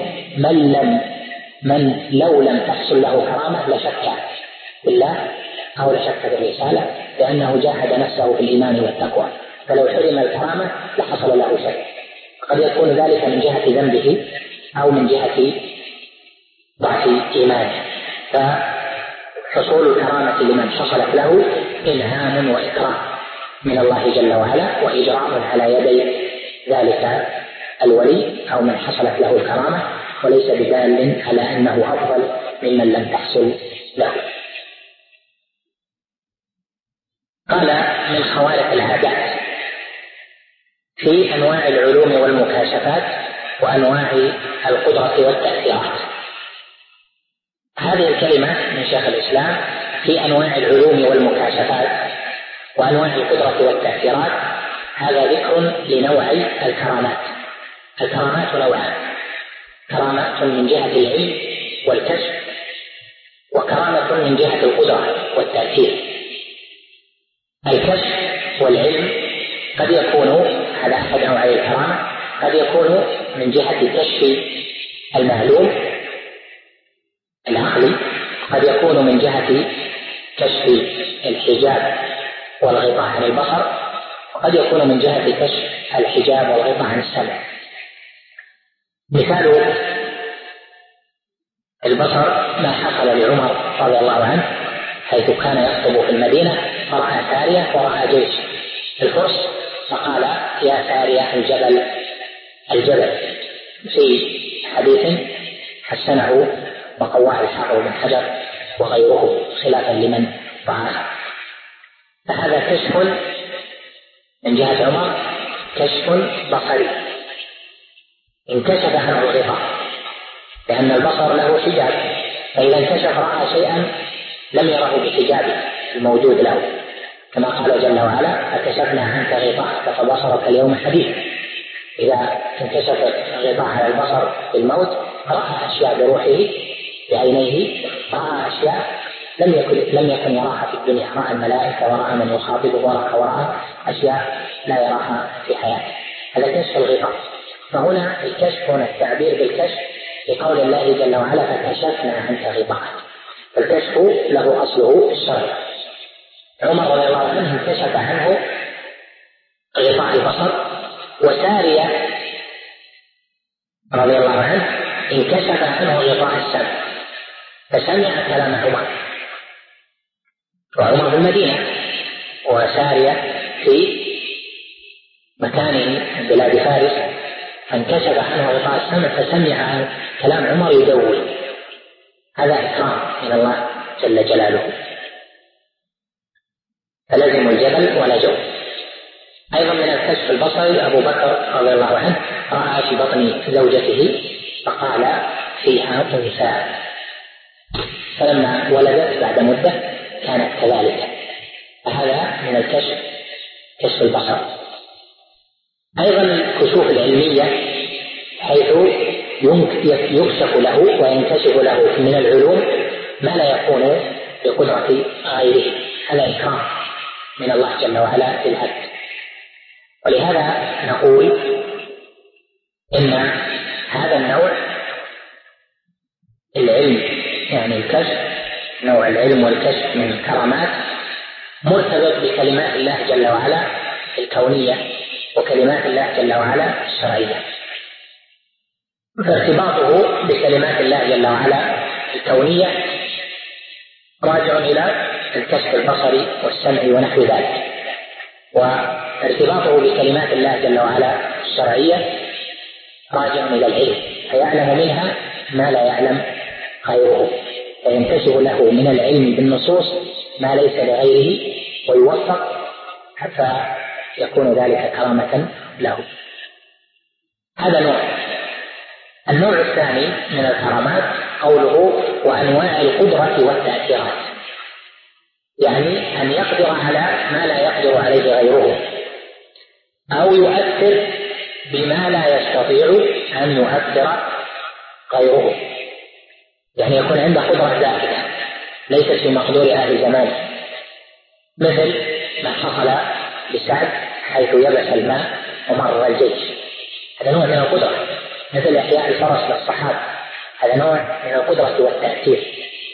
من لو لم تحصل له كرامة لشك بالله أو لشك بالرسالة، لأنه جاهد نفسه في الإيمان والتقوى، فلو حرم الكرامة لحصل له شيء. قد يكون ذلك من جهة ذنبه أو من جهة ضعف إيمانه. فحصول الكرامة لمن حصلت له إلهام وإكرام من الله جل وعلا، وإجراء على يدي ذلك الولي أو من حصلت له الكرامة، وليس بدال على أنه أفضل ممن لم تحصل له. قال من خوارق العادات في أنواع العلوم والمكاشفات وأنواع القدرة والتأثيرات. هذه الكلمة من شيخ الإسلام في أنواع العلوم والمكاشفات وأنواع القدرة والتأثيرات، هذا ذكر لنوع الكرامات. الكرامات نوعان: كرامة من جهة العلم والكشف، وكرامة من جهة القدرة والتأثير. الكشف والعلم قد يكون، هذا أحد أنواع الكرامة، قد يكون من جهة كشف المعلوم العقلي، قد يكون من جهة كشف الحجاب والغطاء عن البصر، وقد يكون من جهة كشف الحجاب والغطاء عن السمع. مثال البصر ما حصل لعمر رضي الله عنه حيث كان يخطب في المدينة فرأى سارية ورأى جيش الفرس، فقال: يا سارية الجبل، في حديث حسنه وقواه الحافظ بن حجر وغيره خلافا لمن ضعفه. فهذا كشف من جهة عمر، كشف بصري انكشف عنه الغطاء، لأن البصر له حجاب، فإذا انكشف رأى شيئا لم يره بحجابه الموجود له، كما قال جل وعلا: فكشفنا عنك غطاءك فبصرك اليوم حديد. إذا انكشف الغطاء على البصر بالموت رأى أشياء بروحه بعينيه، رأى أشياء لم يكن يراها في الدنيا، رأى الملائكة ورأى من يخاطبه ورأى أشياء لا يراها في حياته. هذا كشف الغطاء. فهنا الكشف، هنا التعبير بالكشف لقول الله جل وعلا: فكشفنا عنك غطاءك. فالكشف له أصله الشرع. عمر رضي الله عنه انكشف عنه غطاء البصر، وسارية رضي الله عنه انكشف عنه غطاء السمع، فسمع كلام عمر، وعمر في المدينة وسارية في مكان بلاد فارس، فانكشف عنه غطاء السمع فسمع كلام عمر يدوي. هذا إكرام من الله جل جلاله. فلزموا الجبل ونجوا. أيضا من الكشف البصري أبو بكر رضي الله عنه رأى في بطن زوجته فقال: فيها أنثى، فلما ولدت بعد مدة كانت كذلك. فهذا من الكشف، كشف البصر. أيضا الكشوف العلمية حيث يكشف له وينكشف له من العلوم ما لا يكون بقدرة غيره، هذا إكرام من الله جل وعلا في العبد. ولهذا نقول إن هذا النوع العلم، يعني الكشف، نوع العلم والكشف من الكرامات، مرتبط بكلمات الله جل وعلا الكونية وكلمات الله جل وعلا الشرعية. فارتباطه بكلمات الله جل وعلا الكونية راجع إلى الكشف البصري والسمع ونحو ذلك، وارتباطه بكلمات الله جل وعلا الشرعية راجع إلى العلم، فيعلم منها ما لا يعلم غيره، فينتشر له من العلم بالنصوص ما ليس لغيره ويوفق حتى يكون ذلك كرامة له. هذا نوع. النوع الثاني من الكرامات قوله وأنواع القدرة والتأثيرات، يعني أن يقدر على ما لا يقدر عليه غيره، أو يؤثر بما لا يستطيع أن يؤثر غيره، يعني يكون عنده قدرة ذاتية ليست في مقدور أهل زمانه، مثل ما حصل لسعد حيث يبس الماء ومر الجيش، هذا نوع من القدرة. مثل إحياء الفرس للصحابة، هذا نوع من القدرة والتأثير.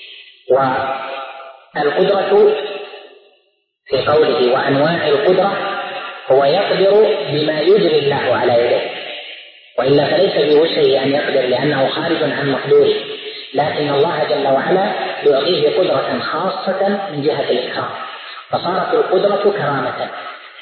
والقدرة في قوله وأنواع القدرة هو يقدر بما يجري الله على يده، وإلا فليس بوسعه أن يقدر لأنه خارج عن مقدوره، لكن الله جل وعلا يعطيه قدرة خاصة من جهة الإكرام، فصارت القدرة كرامة.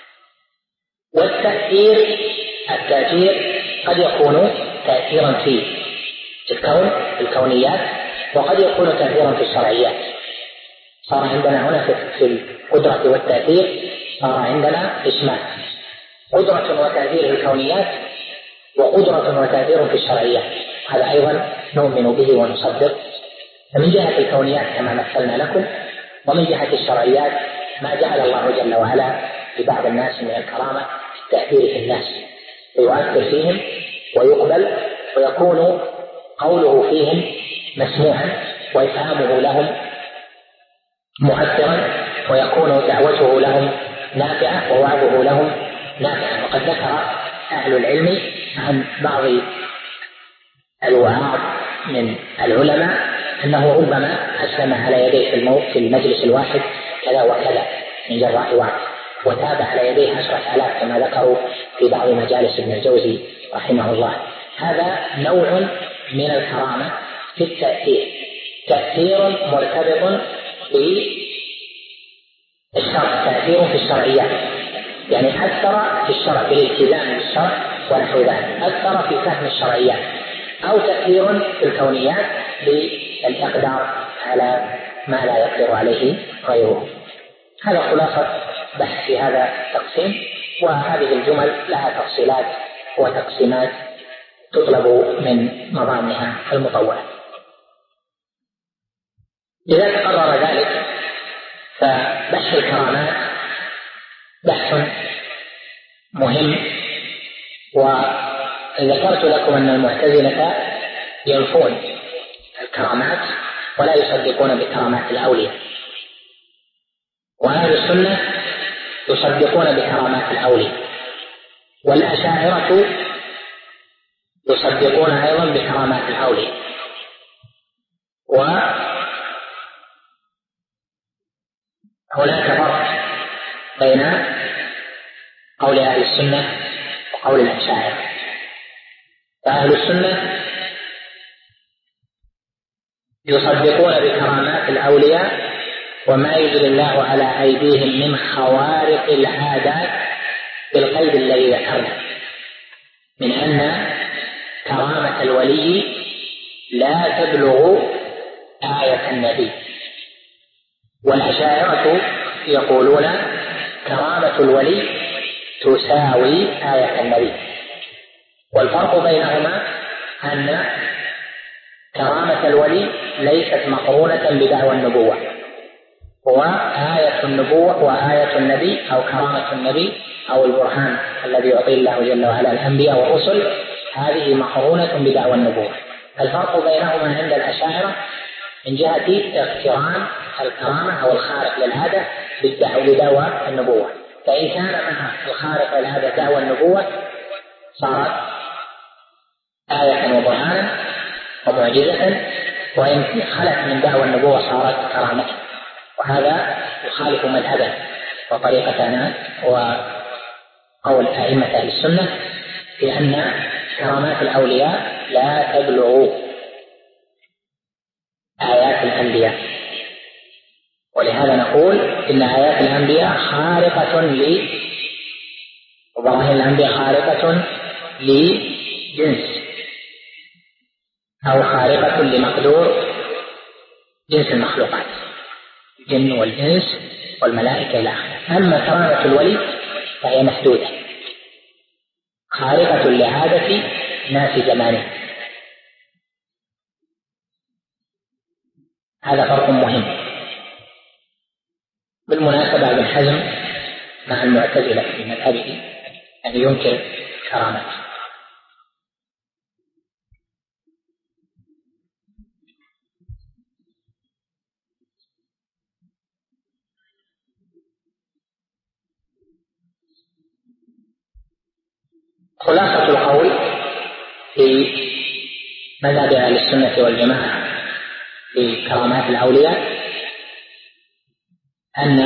والتأثير قد يكون تأثيرا في الكون في الكونيات، وقد يكون تأثيرا في الشرعيات. صار عندنا هنا في القدرة والتأثير صار عندنا اسمان: قدرة وتأثير في الكونيات، وقدرة وتأثير في الشرعيات. هذا أيضا نؤمن به ونصدق. فمن جهة الكونيات كما مثلنا لكم، ومن جهة الشرعيات ما جعل الله جل وعلا لبعض الناس من الكرامة التأثير في الناس، ويؤثر فيهم ويقبل، ويكون قوله فيهم مسموعا وإفهامه لهم مؤثرا، ويكون دعوته لهم نافعة ووعظه لهم نافعة. وقد ذكر أهل العلم عن بعض الوعاظ من العلماء أنه ربما أسلم على يديه في المجلس الواحد كذا وكذا من جراء وعظ، وتاب على يديه 10,000 كما ذكروا في بعض مجالس ابن الجوزي رحمه الله. هذا نوع من الكرامة في التأثير، تأثير مرتبط بالشرع، تأثير في الشرعيات، يعني أثر في الشرع بالالتزام بالشرع ونحو ذلك، أثر في فهم الشرعيات، أو تأثير في الكونيات بالإقدار على ما لا يقدر عليه غيره. هذا خلاصة بحث في هذا التقسيم، وهذه الجمل لها تفصيلات وتقسيمات تطلب من مضامنها المطولة. إذا تقرر ذلك فبحث الكرامات بحث مهم. وذكرت لكم أن المعتزلة ينفون الكرامات ولا يصدقون بكرامات الأولياء، وأهل السنة يصدقون بكرامات الأولياء، والأشاعرة يصدقون أيضا بكرامات الأولياء. وهناك فرق بين قول أهل السنة وقول الأشاعرة. فأهل السنة يصدقون بكرامات الأولياء وما يجري الله على أيديهم من خوارق العادات بالقيد الذي ذكرنا، من أن كرامة الولي لا تبلغ آية النبي. والأشاعرة يقولون كرامة الولي تساوي آية النبي. والفرق بينهما أن كرامة الولي ليست مقرونة بدعوى النبوة، وآية النبوة وآية النبي أو كرامة النبي أو البرهان الذي يعطيه الله جل وعلا الأنبياء والرسل هذه مقرونة بدعوى النبوة. الفرق بينهما عند الأشاعرة من جهة اقتران الكرامة أو الخارق للعادة بدعوى النبوة، فإن كان مع الخارق للعادة دعوى النبوة صارت آية وبرهانا ومعجزة، وإن خلت من دعوى النبوة صارت كرامة. وهذا يخالف مذهبه وطريقتنا وقول أئمة أهل السنة في أن كرامات الأولياء لا تبلغ آيات الأنبياء، ولهذا نقول إن آيات الأنبياء خارقة وبراهين الأنبياء خارقة لجنس أو خارقة لمقدور جنس المخلوقات، الجن والإنس والملائكة إلى آخره. أما كرامة الولي فهي محدودة خارقة لعادة ناس زمانه. هذا فرق مهم. بالمناسبة ابن حزم مع المعتزلة في مذهبه أن ينكر كرامات. خلاصة القول في مذهب أهل السنة والجماعة في كرامات الأولياء أن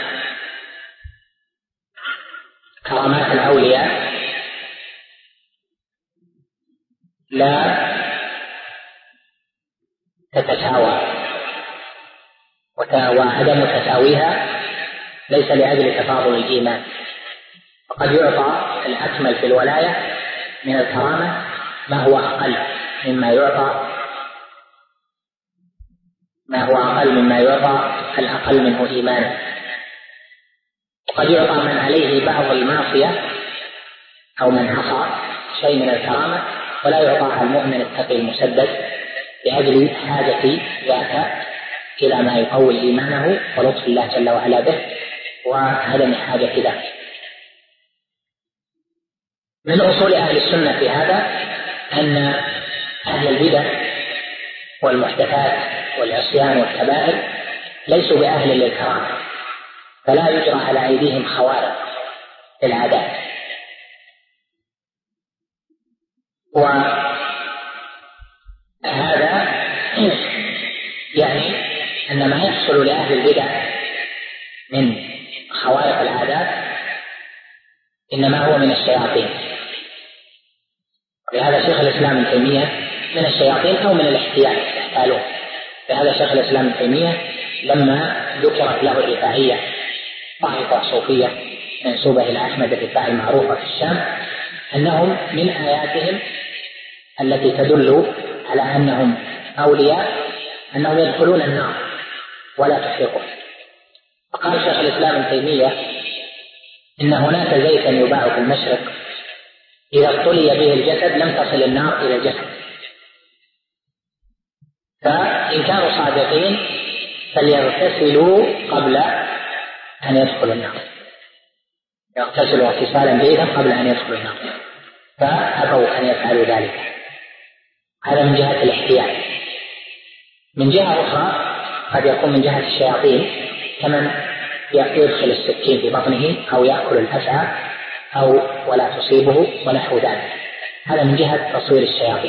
كرامات الأولياء لا تتساوى، وعدم تساويها ليس لأجل تفاضل الإيمان. وقد يعطى الأكمل في الولاية من الكرامة ما هو أقل مما يعطى الأقل منه إيمانا. وقد يعطى من عليه بعض المعصية أو من عصى شيء من الكرامة ولا يعطاها المؤمن التقي المسدد لأجل حاجة ذاك إلى ما يقوي إيمانه ولطف الله جل وعلا به وعدم حاجة ذاك. من أصول أهل السنة في هذا أن أهل البدع والمحدثات والعصيان والكبائر ليسوا بأهل للكرامة، فلا يجرى على أيديهم خوارق العادات. وهذا يعني أن ما يحصل لأهل البدع من خوارق العادات إنما هو من الشياطين. لهذا شيخ الإسلام ابن تيمية من الشياطين أو من الاحتيال يحتالون. لهذا شيخ الإسلام ابن تيمية لما ذكرت له الرفاعية طائفة صوفية منسوبة إلى أحمد الرفاعي المعروفة في الشام أنهم من آياتهم التي تدل على أنهم أولياء أنهم يدخلون النار ولا تحرقهم. فقال شيخ الإسلام ابن تيمية إن هناك زيتا يباع في المشرق إذا ابتلي به الجسد لم تصل النار إلى الجسد، فإن كانوا صادقين فليغتسلوا قبل أن يدخلوا النار، يغتسلوا اغتسالا جيدا قبل أن يدخلوا النار، فأبوا أن يفعلوا ذلك. هذا من جهة الاحتيال. من جهة أخرى قد يكون من جهة الشياطين كمن يدخل السكين في بطنه أو يأكل الأسعى أو ولا تصيبه ونحو ذلك، هذا من جهة تصوير الشياطين.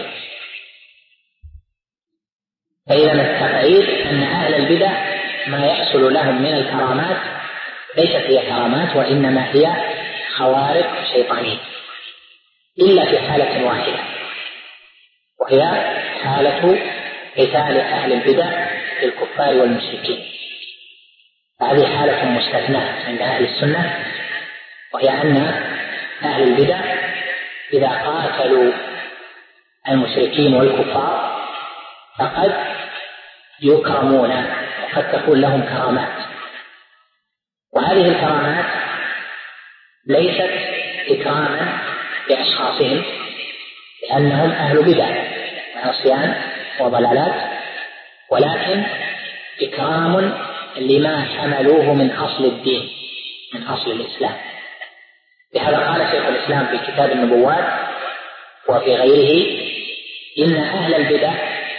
فإذا التقعيد أن أهل البدع ما يحصل لهم من الكرامات ليست هي كرامات وإنما هي خوارق شيطانية، إلا في حالة واحدة وهي حالة قتال أهل البدع للكفار والمشركين. هذه حالة مستثناة عند أهل السنة، وهي أن أهل البدع إذا قاتلوا المشركين والكفار فقد يكرمون وقد تكون لهم كرامات، وهذه الكرامات ليست إكراما لأشخاصهم لأنهم أهل بدع وعصيان وضلالات، ولكن إكرام لما حملوه من أصل الدين من أصل الإسلام. لهذا قال شيخ الإسلام في كتاب النبوات وفي غيره إن أهل البدع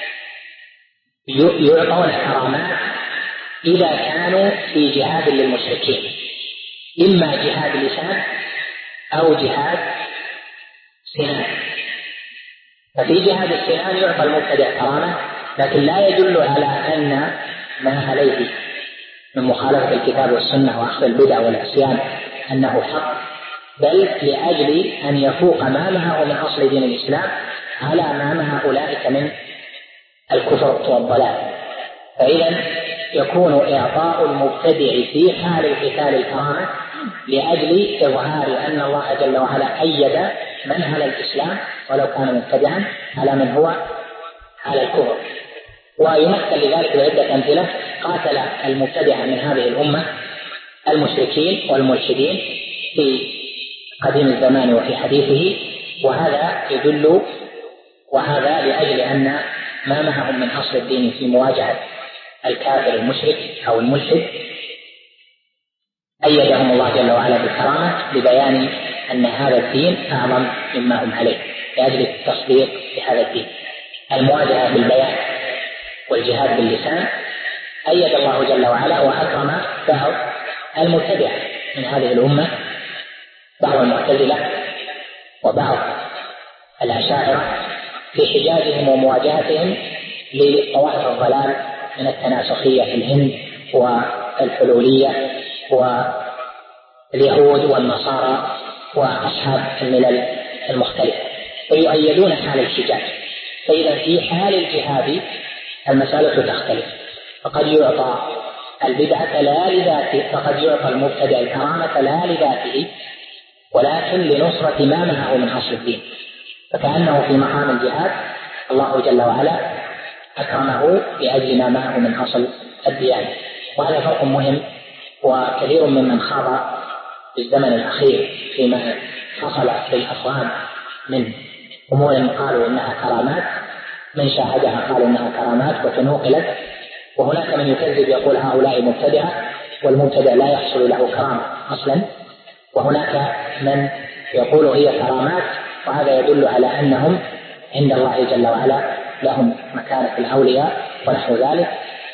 يعطون كرامات إذا كانوا في جهاد للمشركين، إما جهاد لسان أو جهاد سنان. ففي جهاد السنان يعطى المبتدع كرامة، لكن لا يدل على أن ما عليه من مخالفة الكتاب والسنة وأخذ البدع والعصيان أنه حق، بل لأجل أن يفوق ما معه من أصل دين الإسلام على ما مع أولئك من الكفر والضلال. فإذا يكون إعطاء المبتدع في حال القتال الكرامة لأجل إظهار أن الله جل وعلا أيد من على الإسلام ولو كان مبتدعا على من هو على الكفر. ويمثل لذلك بعدة أمثلة: قاتل المبتدع من هذه الأمة المشركين والملحدين في قديم الزمان وفي حديثه، وهذا لأجل أن ما معهم من أصل الدين في مواجهة الكافر المشرك أو الملحد أيدهم الله جل وعلا بالكرامة لبيان أن هذا الدين أعظم مما هم عليه، لأجل التصديق بهذا الدين. المواجهة بالبيان والجهاد باللسان أيد الله جل وعلا وأكرم بعض المبتدع من هذه الأمة، بعض المعتزلة وبعض الأشاعرة، في حجاجهم ومواجهتهم لطوائف الضلال من التناسخية في الهند والحلولية واليهود والنصارى وأصحاب الملل المختلفة، ويؤيدون حال الحجاج. فإذا في حال الجهاد المسألة تختلف، فقد يعطى البدعة لا لذاته، فقد يعطى المبتدع الكرامة لا لذاته ولكن لنصرة ما معه من أصل الدين، فكأنه في مقام الجهاد الله جل وعلا أكرمه لأجل ما معه من أصل الديانة. وهذا فرق مهم، وكثير ممن خاض في الزمن الأخير فيما حصل للأفغان من أمور قالوا إنها كرامات، من شاهدها قالوا إنها كرامات وتنوقلت، وهناك من يكذب يقول هؤلاء مبتدعة والمبتدع لا يحصل له كرامة أصلا، وهناك من يقول هي كرامات، وهذا يدل على أنهم عند الله جل وعلا لهم مكانة الأولياء ونحو ذلك.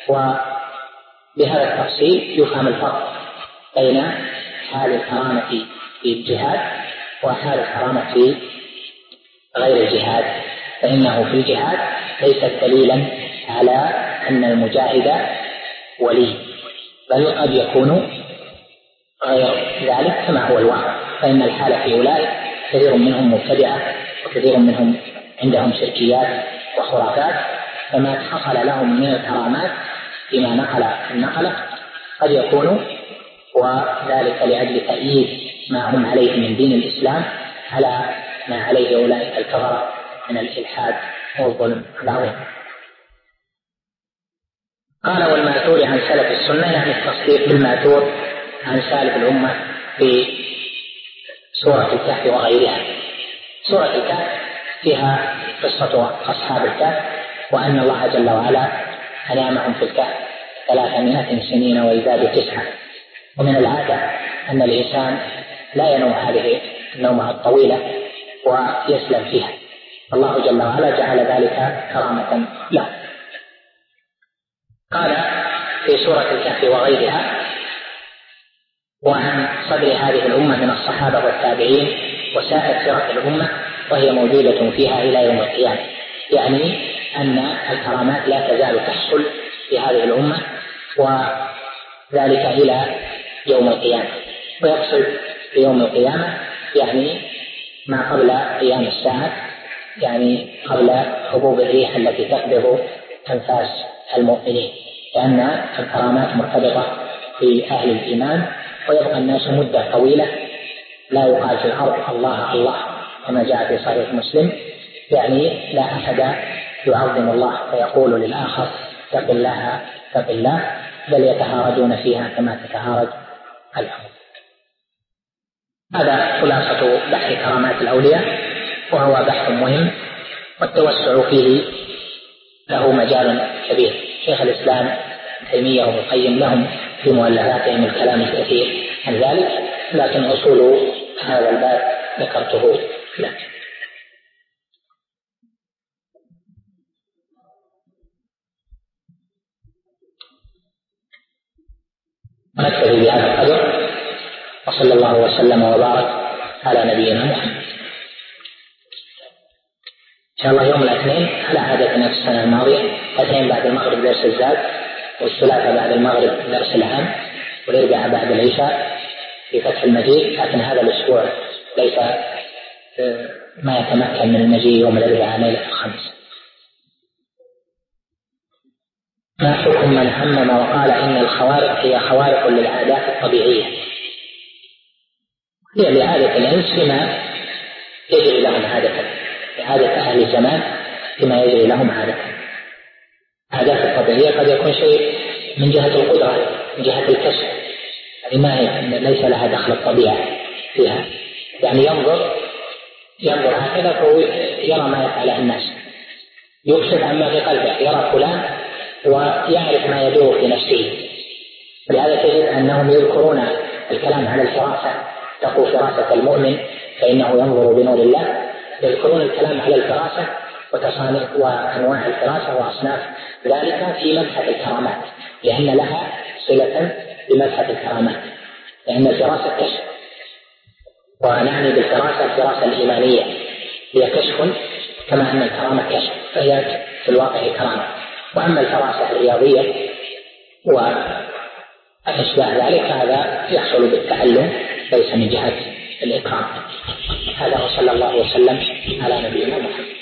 وبهذا التفصيل يفهم الفرق بين حال الكرامة في الجهاد وحال الكرامة في غير الجهاد، فإنه في الجهاد ليس دليلا على أن المجاهد ولي، بل قد يكون غير ذلك كما هو الواقع، فإن الحالة في أولئك كثير منهم مبتدعة وكثير منهم عندهم شركيات وخرافات، فما حصل لهم من الكرامات فيما النقل قد يكون وذلك لأجل تأييد ما هم عليه من دين الإسلام على ما عليه أولئك الكفرة من الإلحاد والظلم العظيم. قال: والماثور عن سلف السنة، يعني التصديق بالماثور عن سالف الأمة في سورة الكهف وغيرها. سورة الكهف فيها قصة أصحاب الكهف، وأن الله جل وعلا أنامهم في الكهف 300 سنين وإذا ب9. ومن العادة أن الإنسان لا ينوم هذه النومة الطويلة ويسلم فيها، الله جل وعلا جعل ذلك كرامة له. قال في سورة الكهف وغيرها: وعن صدر هذه الأمة من الصحابة والتابعين وسائر فرق الأمة، وهي موجودة فيها إلى يوم القيامة، يعني أن الكرامات لا تزال تحصل في هذه الأمة وذلك إلى يوم القيامة. ويحصل في يوم القيامة يعني ما قبل قيام الساعة، يعني قبل هبوب الريح التي تقبض أنفاس المؤمنين، لأن الكرامات مرتبطة في أهل الإيمان، ويبقى الناس مدة طويلة لا يقال في الأرض الله الله كما جاء في صحيح مسلم، يعني لا أحد يعظم الله فيقول للآخر اتق الله اتق الله، بل يتهارجون فيها كما تتهارج الحوت. هذا خلاصة بحث كرامات الأولياء، وهو بحث مهم والتوسع فيه له مجال كبير. شيخ الإسلام ابن تيمية وابن القيم لهم في مؤلفاتهم الكلام الكثير عن ذلك، لكن أصول هذا الباب ذكرته لك. ونكتفي بهذا القدر، وصلى الله وسلم وبارك على نبينا محمد. إن شاء الله يوم الاثنين على عادتنا في السنة الماضية، الاثنين بعد المغرب درس الزاد، والثلاثاء بعد المغرب درس العام، والأربعاء بعد العشاء في فتح المجيد، لكن هذا الأسبوع ليس ما يتمكن من المجيء يوم الأربعاء ليلة الخميس. ما حكم من همم وقال إن الخوارق هي خوارق للعادات الطبيعية؟ هي لعادة الإنس بما يجري لهم عادة، لعادة أهل الزمان بما يجري لهم عادة. العادات الطبيعية قد يكون شيء من جهة القدرة، من جهة الكشف، يعني ما ليس لها دخل الطبيعة فيها، يعني ينظر هكذا فهو يرى ما يفعله الناس، يكشف عما في قلبه، يرى فلان ويعرف ما يدور في نفسه. لهذا تجد أنهم يذكرون الكلام على الفراسة، تقوا فراسة المؤمن فإنه ينظر بنور الله، يذكرون الكلام على الفراسة وأنواع الفراسة وأصناف ذلك في مبحث الكرامات، لأن لها صلة بمبحث الكرامات، لأن الفراسة كشف، ونعني بالفراسة الفراسة الإيمانية هي كشف كما أن الكرامة كشف، فهي في الواقع كرامة. وأما الفراسة الرياضية وأشباه ذلك هذا يحصل بالتعلم ليس من جهة الإكرام. هذا وصلى الله وسلم على نبينا محمد.